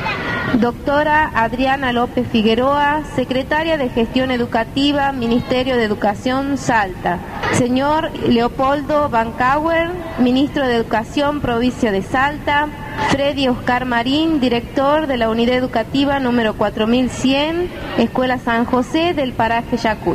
Speaker 11: Doctora Adriana López Figueroa, Secretaria de Gestión Educativa, Ministerio de Educación, Salta. Señor Leopoldo Bancauer, Ministro de Educación, Provincia de Salta. Freddy Oscar Marín, Director de la Unidad Educativa número cuatro mil cien, Escuela San José del paraje Yacuy.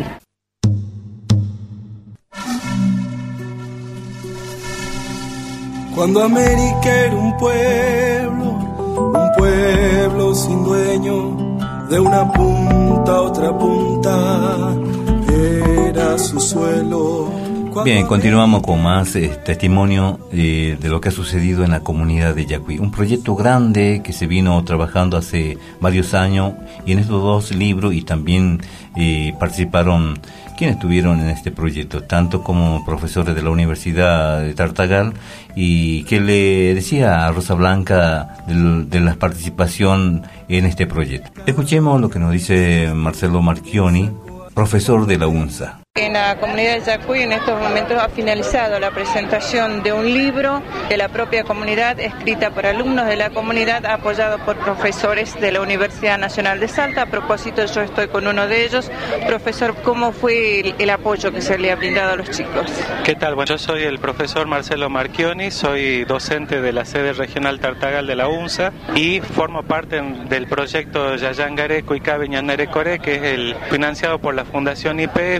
Speaker 12: Cuando América era un pueblo, un pueblo sin dueño, de una punta a otra punta, era su suelo.
Speaker 3: Bien, continuamos con más eh, testimonio eh, de lo que ha sucedido en la comunidad de Yacuy. Un proyecto grande que se vino trabajando hace varios años, y en estos dos libros y también eh, participaron quienes estuvieron en este proyecto, tanto como profesores de la Universidad de Tartagal, y que le decía a Rosa Blanca de, de la participación en este proyecto. Escuchemos lo que nos dice Marcelo Marchioni, profesor de la UNSA.
Speaker 8: En la comunidad de Yacuy en estos momentos ha finalizado la presentación de un libro de la propia comunidad, escrita por alumnos de la comunidad, apoyado por profesores de la Universidad Nacional de Salta. A propósito, yo estoy con uno de ellos. Profesor, ¿cómo fue el, el apoyo que se le ha brindado a los chicos?
Speaker 13: ¿Qué tal? Bueno, yo soy el profesor Marcelo Marchioni, soy docente de la sede regional Tartagal de la UNSA y formo parte del proyecto Yayangareco y Cabeñanere Core, que es el financiado por la Fundación Y P F y con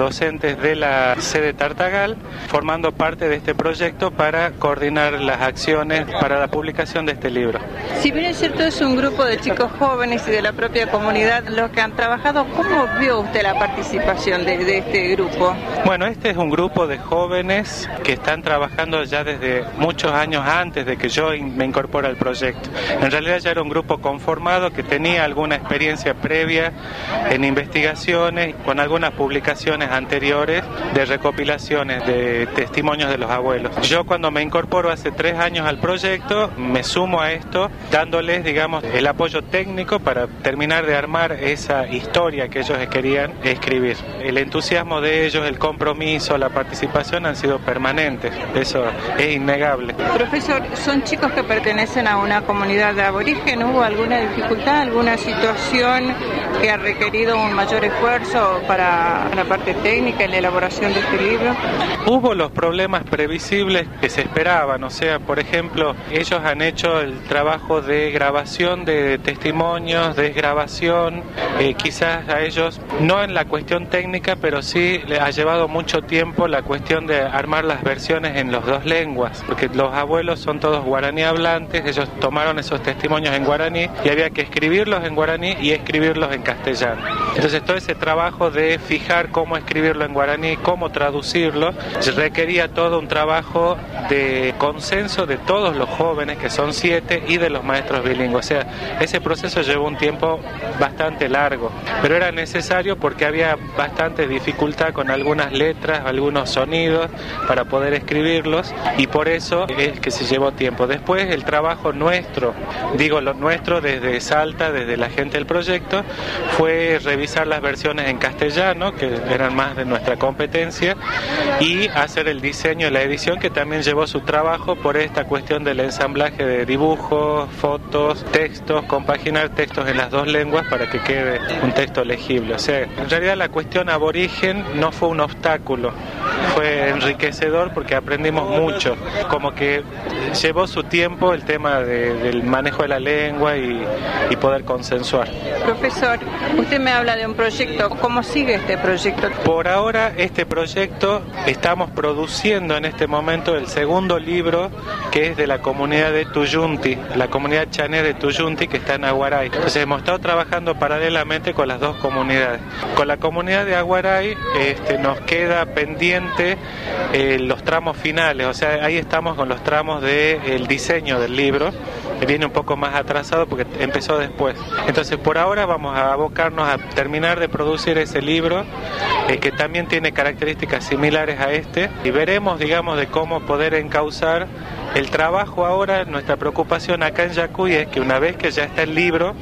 Speaker 13: docentes de la sede Tartagal, formando parte de este proyecto para coordinar las acciones para la publicación de este libro.
Speaker 8: Si bien es cierto, es un grupo de chicos jóvenes y de la propia comunidad los que han trabajado, ¿cómo vio usted la participación de, de este grupo?
Speaker 13: Bueno, este es un grupo de jóvenes que están trabajando ya desde muchos años antes de que yo me incorpore al proyecto. En realidad ya era un grupo conformado que tenía alguna experiencia previa en investigaciones, con algunas publicaciones anteriores de recopilaciones de testimonios de los abuelos. Yo cuando me incorporo hace tres años al proyecto, me sumo a esto, dándoles, digamos, el apoyo técnico para terminar de armar esa historia que ellos querían escribir. El entusiasmo de ellos, el compromiso, la participación han sido permanentes, eso es innegable.
Speaker 8: Profesor, son chicos que pertenecen a una comunidad de aborigen. ¿Hubo alguna dificultad, alguna situación que ha requerido un mayor esfuerzo para la parte técnica en la elaboración de este libro?
Speaker 13: Hubo los problemas previsibles que se esperaban, o sea, por ejemplo, ellos han hecho el trabajo de grabación de testimonios, desgrabación, eh, quizás a ellos, no en la cuestión técnica, pero sí le ha llevado mucho tiempo la cuestión de armar las versiones en las dos lenguas, porque los abuelos son todos guaraní hablantes, ellos tomaron esos testimonios en guaraní y había que escribirlos en guaraní y escribirlos en castellano. Entonces todo ese trabajo de fijar cómo escribirlo en guaraní, cómo traducirlo, requería todo un trabajo de consenso de todos los jóvenes, que son siete, y de los maestros bilingües. O sea, ese proceso llevó un tiempo bastante largo, pero era necesario porque había bastante dificultad con algunas letras, algunos sonidos para poder escribirlos, y por eso es que se llevó tiempo. Después el trabajo nuestro, digo lo nuestro desde Salta, desde la gente del proyecto, fue revisar las versiones en castellano, que eran más de nuestra competencia, y hacer el diseño y la edición, que también llevó su trabajo por esta cuestión del ensamblaje de dibujos, fotos, textos, compaginar textos en las dos lenguas para que quede un texto legible. O sea, en realidad la cuestión aborigen no fue un obstáculo, fue enriquecedor porque aprendimos mucho, como que llevó su tiempo el tema de, del manejo de la lengua y, y poder consensuar.
Speaker 8: Profesor, usted me habla de un proyecto, ¿cómo sigue este proyecto?
Speaker 13: Por ahora este proyecto estamos produciendo en este momento el segundo libro, que es de la comunidad de Tuyunti, la comunidad chané de Tuyunti, que está en Aguaray. Entonces hemos estado trabajando paralelamente con las dos comunidades. Con la comunidad de Aguaray este, nos queda pendiente eh, los tramos finales, o sea, ahí estamos con los tramos del diseño del libro, que viene un poco más atrasado porque empezó después. Entonces por ahora vamos a abocarnos a terminar de producir ese libro, eh, que también tiene características similares a este, y veremos, digamos, de cómo poder encauzar el trabajo ahora. Nuestra preocupación acá en Yacuy es que una vez que ya está el libro,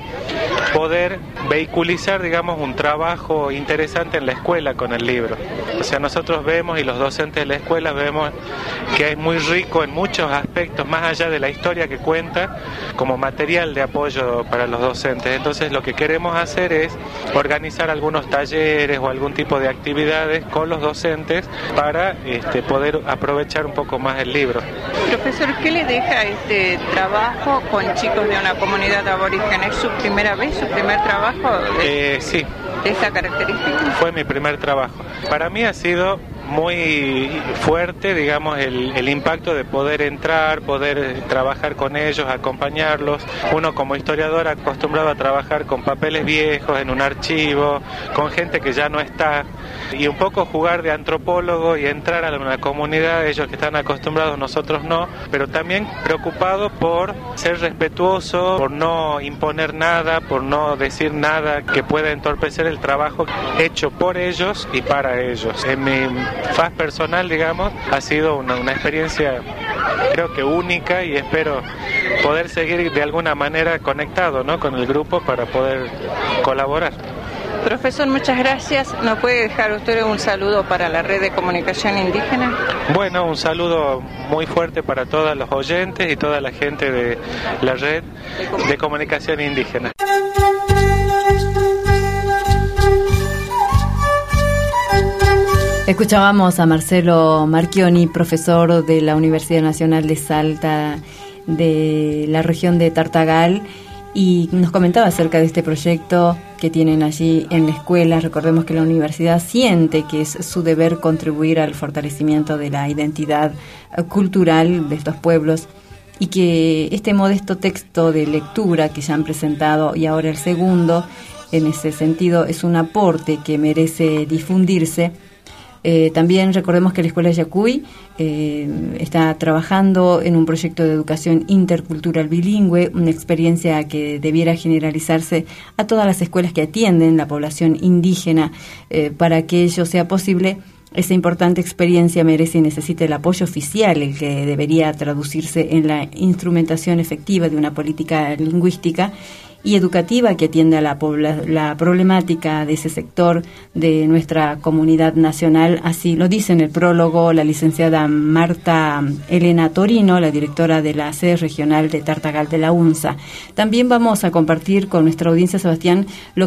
Speaker 13: poder vehiculizar, digamos, un trabajo interesante en la escuela con el libro. O sea, nosotros vemos, y los docentes de la escuela vemos, que es muy rico en muchos aspectos, más allá de la historia que cuenta, como material de apoyo para los docentes. Entonces lo que queremos hacer es organizar algunos talleres o algún tipo de actividades con los docentes para este, poder aprovechar un poco más el libro.
Speaker 8: Profesor, ¿qué le deja este trabajo con chicos de una comunidad aborigen? ¿Es su primera vez, su primer trabajo de,
Speaker 13: eh, sí.
Speaker 8: de esta característica?
Speaker 13: Fue mi primer trabajo. Para mí ha sido muy fuerte, digamos, el, el impacto de poder entrar, poder trabajar con ellos, acompañarlos. Uno como historiador acostumbrado a trabajar con papeles viejos, en un archivo, con gente que ya no está, y un poco jugar de antropólogo y entrar a una comunidad, ellos que están acostumbrados, nosotros no, pero también preocupado por ser respetuoso, por no imponer nada, por no decir nada que pueda entorpecer el trabajo hecho por ellos y para ellos. En mi faz personal, digamos, ha sido una, una experiencia creo que única, y espero poder seguir de alguna manera conectado, ¿no?, con el grupo para poder colaborar.
Speaker 8: Profesor, muchas gracias. ¿Nos puede dejar usted un saludo para la red de comunicación indígena?
Speaker 13: Bueno, un saludo muy fuerte para todos los oyentes y toda la gente de la red de comunicación indígena.
Speaker 4: Escuchábamos a Marcelo Marchioni, profesor de la Universidad Nacional de Salta, de la región de Tartagal, y nos comentaba acerca de este proyecto que tienen allí en la escuela. Recordemos que la universidad siente que es su deber contribuir al fortalecimiento de la identidad cultural de estos pueblos, y que este modesto texto de lectura que ya han presentado, y ahora el segundo, en ese sentido es un aporte que merece difundirse. Eh, también recordemos que la Escuela Yacuy eh, está trabajando en un proyecto de educación intercultural bilingüe, una experiencia que debiera generalizarse a todas las escuelas que atienden la población indígena. Eh, para que ello sea posible, esa importante experiencia merece y necesita el apoyo oficial, el que debería traducirse en la instrumentación efectiva de una política lingüística y educativa que atienda la, pobla- la problemática de ese sector de nuestra comunidad nacional. Así lo dice en el prólogo la licenciada Marta Elena Torino, la directora de la sede regional de Tartagal de la UNSA. También vamos a compartir con nuestra audiencia, Sebastián, lo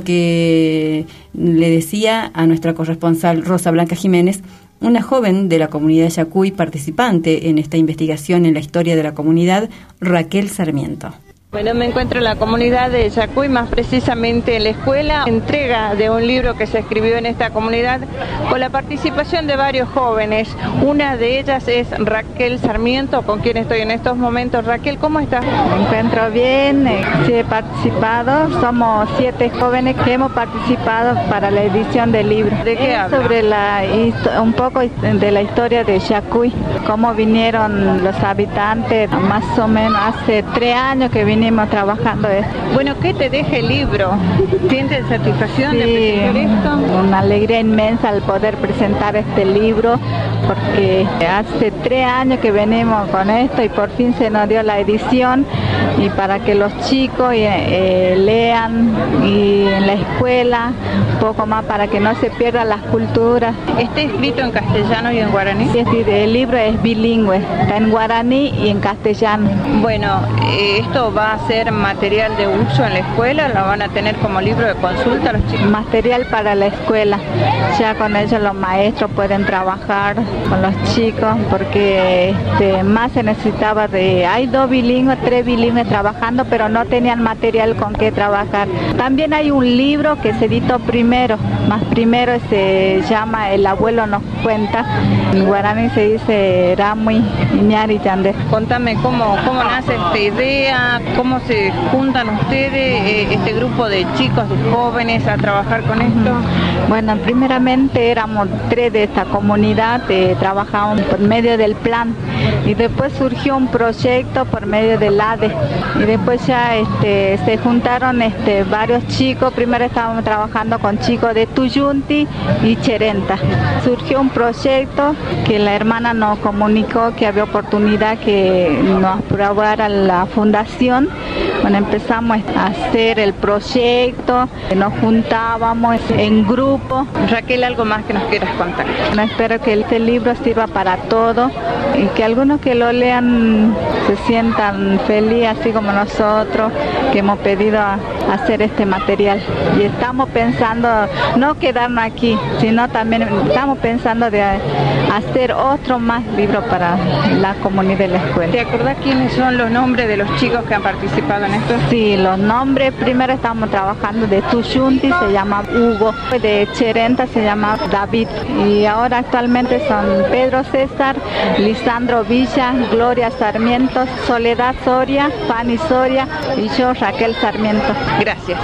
Speaker 4: que le decía a nuestra corresponsal Rosa Blanca Jiménez, una joven de la comunidad Yacuy participante en esta investigación en la historia de la comunidad, Raquel Sarmiento.
Speaker 8: Bueno, me encuentro en la comunidad de Yacuy, más precisamente en la escuela, entrega de un libro que se escribió en esta comunidad con la participación de varios jóvenes. Una de ellas es Raquel Sarmiento, con quien estoy en estos momentos. Raquel, ¿cómo estás?
Speaker 14: Me encuentro bien, eh, sí he participado, somos siete jóvenes que hemos participado para la edición del libro.
Speaker 8: ¿De qué habla?
Speaker 14: Sobre la, un poco de la historia de Yacuy, cómo vinieron los habitantes, más o menos hace tres años que vinieron trabajando esto.
Speaker 8: Bueno, ¿qué te deja el libro? ¿Sientes satisfacción
Speaker 14: sí,
Speaker 8: de presentar esto?
Speaker 14: Una alegría inmensa al poder presentar este libro, porque hace tres años que venimos con esto y por fin se nos dio la edición, y para que los chicos eh, lean y en la escuela un poco más para que no se pierdan las culturas.
Speaker 8: ¿Está escrito en castellano y en guaraní?
Speaker 14: Sí, sí, el libro es bilingüe, está en guaraní y en castellano.
Speaker 8: Bueno, esto va a ser material de uso en la escuela, lo van a tener como libro de consulta los chicos.
Speaker 14: Material para la escuela, ya con ellos los maestros pueden trabajar con los chicos, porque este, más se necesitaba de, hay dos bilingües, tres bilingües trabajando, pero no tenían material con qué trabajar. También hay un libro que se editó primero, más primero, se llama El abuelo nos cuenta, en guaraní se dice Ramui Iñari Yandé.
Speaker 8: Contame cómo, cómo nace esta idea, cómo se juntan ustedes, eh, este grupo de chicos, de jóvenes, a trabajar con esto.
Speaker 14: Bueno, primeramente éramos tres de esta comunidad, eh, trabajábamos por medio del plan, y después surgió un proyecto por medio del A D E, y después ya este, se juntaron este, varios chicos. Primero estábamos trabajando con chicos de Tuyunti y Cherenta. Surgió un proyecto que la hermana nos comunicó que había oportunidad que nos aprobara la fundación. Bueno, empezamos a hacer el proyecto, nos juntábamos en grupo.
Speaker 8: Raquel, ¿algo más que nos quieras contar?
Speaker 14: Bueno, espero que este libro sirva para todo y que algunos que lo lean se sientan felices, así como nosotros, que hemos pedido a hacer este material. Y estamos pensando no quedarnos aquí, sino también estamos pensando de hacer otro más libro para la comunidad de la escuela.
Speaker 8: ¿Te acordás quiénes son los nombres de los chicos que han participado en esto?
Speaker 14: Sí, los nombres, primero estamos trabajando de Tuyunti, se llama Hugo, de Cherenta se llama David, y ahora actualmente son Pedro César, Lisandro Villa, Gloria Sarmiento, Soledad Soria, Fanny Soria y yo, Raquel Sarmiento.
Speaker 8: Gracias.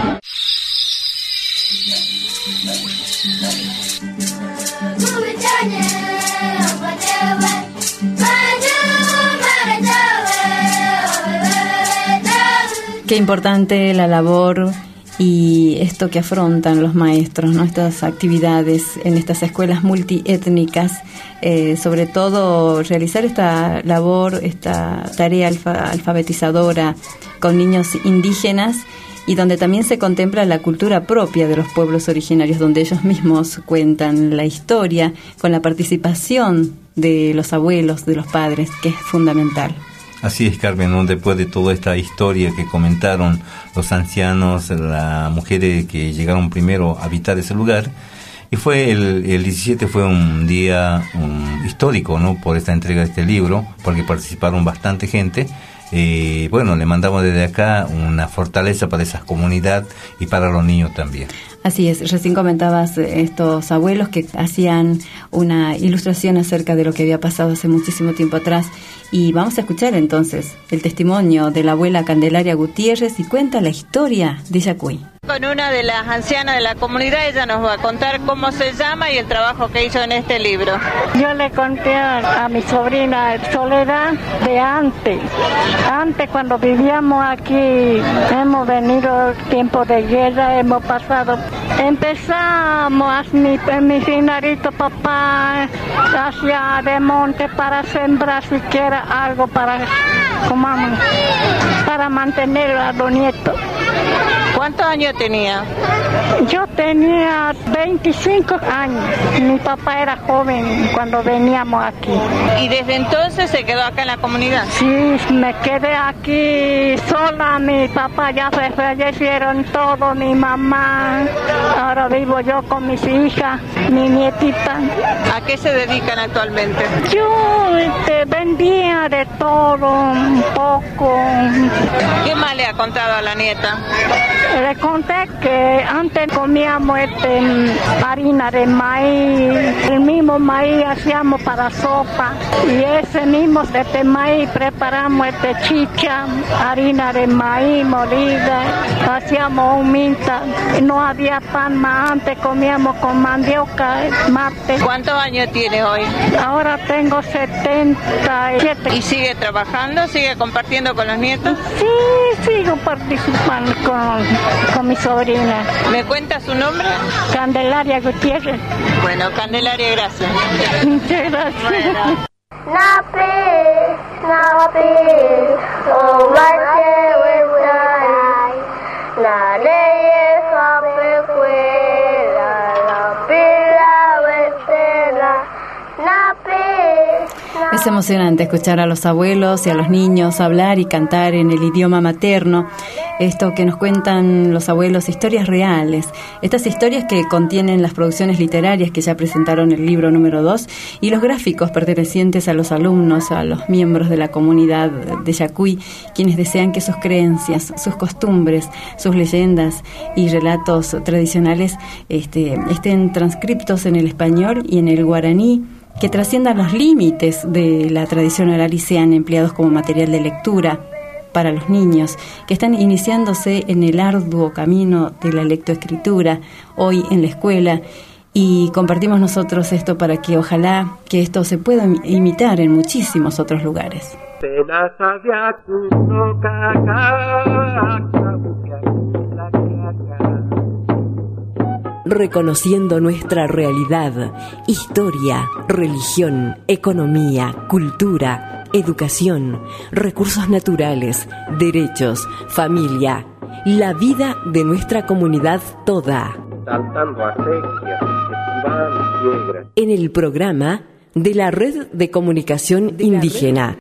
Speaker 4: Qué importante la labor y esto que afrontan los maestros, ¿no? Estas actividades en estas escuelas multiétnicas, eh, sobre todo realizar esta labor, esta tarea alfa, alfabetizadora con niños indígenas, y donde también se contempla la cultura propia de los pueblos originarios, donde ellos mismos cuentan la historia con la participación de los abuelos, de los padres, que es fundamental.
Speaker 3: Así es, Carmen, ¿no? Después de toda esta historia que comentaron los ancianos, las mujeres que llegaron primero a habitar ese lugar, y fue el, el diecisiete fue un día um, histórico, ¿no? Por esta entrega de este libro, porque participaron bastante gente, Y bueno, le mandamos desde acá una fortaleza para esa comunidad y para los niños también.
Speaker 4: Así es, recién comentabas estos abuelos que hacían una ilustración acerca de lo que había pasado hace muchísimo tiempo atrás, y vamos a escuchar entonces el testimonio de la abuela Candelaria Gutiérrez y cuenta la historia de Yacuy.
Speaker 8: Con una de las ancianas de la comunidad, ella nos va a contar cómo se llama y el trabajo que hizo en este libro.
Speaker 15: Yo le conté a, a mi sobrina Soledad de antes. Antes, cuando vivíamos aquí, hemos venido tiempo de guerra, hemos pasado. Empezamos, mi, mi finarito papá hacia de monte para sembrar siquiera algo para, como, para mantener a los nietos.
Speaker 8: ¿Cuántos años tenía?
Speaker 15: Yo tenía veinticinco años. Mi papá era joven cuando veníamos aquí.
Speaker 8: ¿Y desde entonces se quedó acá en la comunidad?
Speaker 15: Sí, me quedé aquí sola. Mi papá ya se fallecieron todos, mi mamá. Ahora vivo yo con mis hijas, mi nietita.
Speaker 8: ¿A qué se dedican actualmente?
Speaker 15: Yo este, vendía de todo, un poco.
Speaker 8: ¿Qué más le ha contado a la nieta?
Speaker 15: Le conté que antes comíamos este, harina de maíz, el mismo maíz hacíamos para sopa, y ese mismo este maíz preparamos este chicha, harina de maíz molida, hacíamos humita, no había pan más, antes comíamos con mandioca, mate.
Speaker 8: ¿Cuántos años tienes hoy?
Speaker 15: Ahora tengo setenta y siete.
Speaker 8: ¿Y sigue trabajando? ¿Sigue compartiendo con los nietos?
Speaker 15: Sí, sigo participando con con mi sobrina.
Speaker 8: ¿Me cuenta su nombre?
Speaker 15: Candelaria Gutiérrez.
Speaker 8: Bueno, Candelaria, gracias.
Speaker 15: Muchas gracias.
Speaker 8: Bueno.
Speaker 16: Napi, napi, oh marche wesai, la ley sabe fuera, la pila westera, napi.
Speaker 4: Es emocionante escuchar a los abuelos y a los niños hablar y cantar en el idioma materno. Esto que nos cuentan los abuelos, historias reales. Estas historias que contienen las producciones literarias que ya presentaron el libro número dos y los gráficos pertenecientes a los alumnos, a los miembros de la comunidad de Yacuy, quienes desean que sus creencias, sus costumbres, sus leyendas y relatos tradicionales este, estén transcriptos en el español y en el guaraní, que trasciendan los límites de la tradición oral y sean empleados como material de lectura para los niños que están iniciándose en el arduo camino de la lectoescritura hoy en la escuela, y compartimos nosotros esto para que ojalá que esto se pueda imitar en muchísimos otros lugares.
Speaker 1: Reconociendo nuestra realidad, historia, religión, economía, cultura, educación, recursos naturales, derechos, familia, la vida de nuestra comunidad toda. En el programa de la Red de Comunicación Indígena.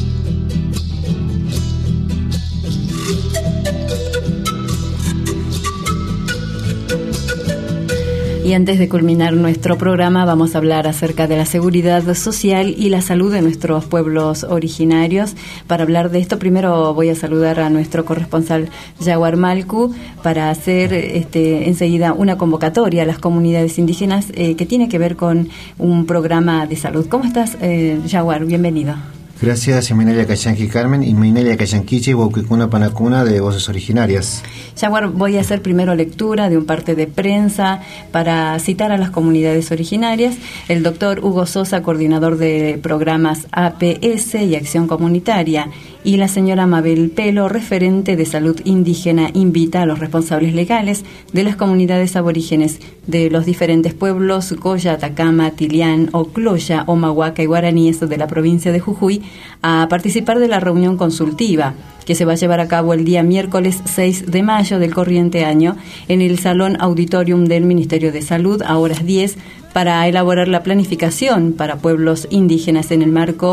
Speaker 4: Y antes de culminar nuestro programa vamos a hablar acerca de la seguridad social y la salud de nuestros pueblos originarios. Para hablar de esto, primero voy a saludar a nuestro corresponsal Yaguar Malcu para hacer este, enseguida una convocatoria a las comunidades indígenas eh, que tiene que ver con un programa de salud. ¿Cómo estás, eh, Yaguar? Bienvenido.
Speaker 17: Gracias, Eminelia Cayanqui Carmen y Eminelia Cayanquichi, Bauquicuna Panacuna de Voces Originarias.
Speaker 4: Yaguar, voy a hacer primero lectura de un parte de prensa para citar a las comunidades originarias. El doctor Hugo Sosa, coordinador de programas A P S y Acción Comunitaria, y la señora Mabel Pelo, referente de salud indígena, invita a los responsables legales de las comunidades aborígenes de los diferentes pueblos Coya, Atacama, Tilián, Ocloya, Omahuaca y guaraníes de la provincia de Jujuy a participar de la reunión consultiva que se va a llevar a cabo el día miércoles seis de mayo del corriente año en el Salón Auditorium del Ministerio de Salud a horas diez para elaborar la planificación para pueblos indígenas en el marco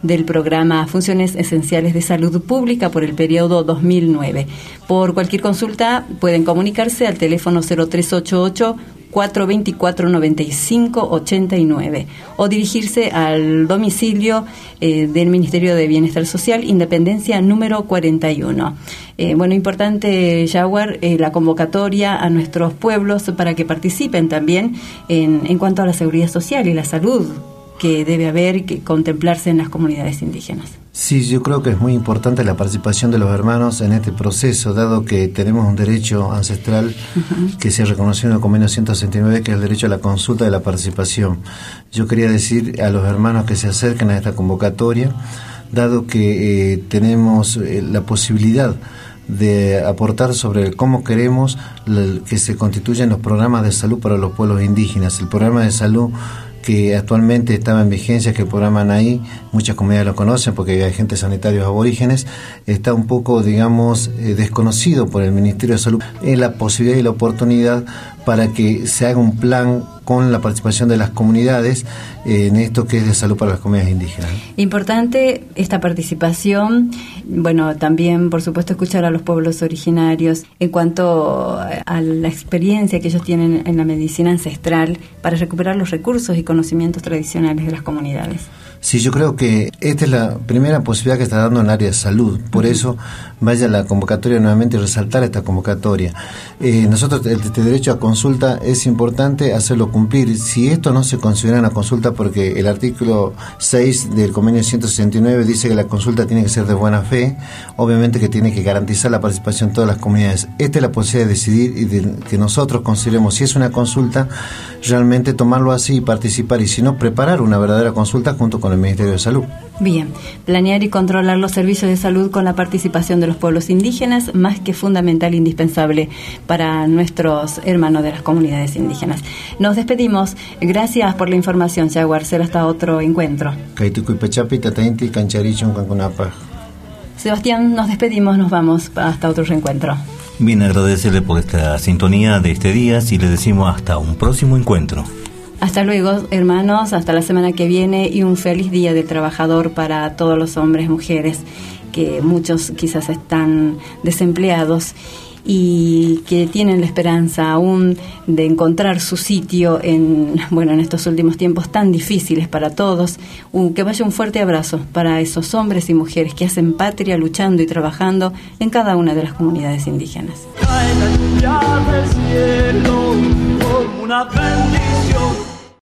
Speaker 4: del programa Funciones Esenciales de Salud Pública por el periodo dos mil nueve. Por cualquier consulta pueden comunicarse al teléfono cero tres ocho ocho, cuatro dos cuatro, nueve cinco ocho nueve o dirigirse al domicilio eh, del Ministerio de Bienestar Social, Independencia número cuarenta y uno. Eh, bueno, importante, Jaguar, eh, la convocatoria a nuestros pueblos para que participen también en, en cuanto a la seguridad social y la salud que debe haber, que contemplarse en las comunidades indígenas.
Speaker 17: Sí, yo creo que es muy importante la participación de los hermanos en este proceso, dado que tenemos un derecho ancestral uh-huh. que se reconoció en el convenio ciento sesenta y nueve, que es el derecho a la consulta y la participación. Yo quería decir a los hermanos que se acerquen a esta convocatoria, dado que eh, tenemos eh, la posibilidad de aportar sobre cómo queremos que se constituyan los programas de salud para los pueblos indígenas. El programa de salud que actualmente estaba en vigencia, que el programa Anaí, muchas comunidades lo conocen porque hay agentes sanitarios aborígenes, está un poco, digamos, eh, desconocido por el Ministerio de Salud. Es la posibilidad y la oportunidad para que se haga un plan con la participación de las comunidades eh, en esto que es de salud para las comunidades indígenas.
Speaker 4: Importante esta participación, bueno, también por supuesto escuchar a los pueblos originarios en cuanto a la experiencia que ellos tienen en la medicina ancestral para recuperar los recursos y conocimientos tradicionales de las comunidades.
Speaker 17: Sí, yo creo que esta es la primera posibilidad que está dando en el área de salud. Por uh-huh. eso, vaya la convocatoria nuevamente y resaltar esta convocatoria. Eh, nosotros, este derecho a consulta es importante hacerlo cumplir. Si esto no se considera una consulta, porque el artículo seis del convenio ciento sesenta y nueve dice que la consulta tiene que ser de buena fe, obviamente que tiene que garantizar la participación de todas las comunidades. Esta es la posibilidad de decidir y de que nosotros consideremos si es una consulta, realmente tomarlo así y participar, y si no, preparar una verdadera consulta junto con el Ministerio de Salud.
Speaker 4: Bien, planear y controlar los servicios de salud con la participación de los pueblos indígenas, más que fundamental e indispensable para nuestros hermanos de las comunidades indígenas. Nos despedimos. Gracias por la información, Jaguar. Será hasta otro encuentro. Sebastián, nos despedimos, nos vamos hasta otro reencuentro.
Speaker 3: Bien, agradecerle por esta sintonía de este día y le decimos hasta un próximo encuentro.
Speaker 4: Hasta luego, hermanos, hasta la semana que viene y un feliz Día del Trabajador para todos los hombres, mujeres, que muchos quizás están desempleados y que tienen la esperanza aún de encontrar su sitio en, bueno, en estos últimos tiempos tan difíciles para todos. Uh, que vaya un fuerte abrazo para esos hombres y mujeres que hacen patria luchando y trabajando en cada una de las comunidades indígenas.
Speaker 18: Cae la lluvia del cielo como una bendición.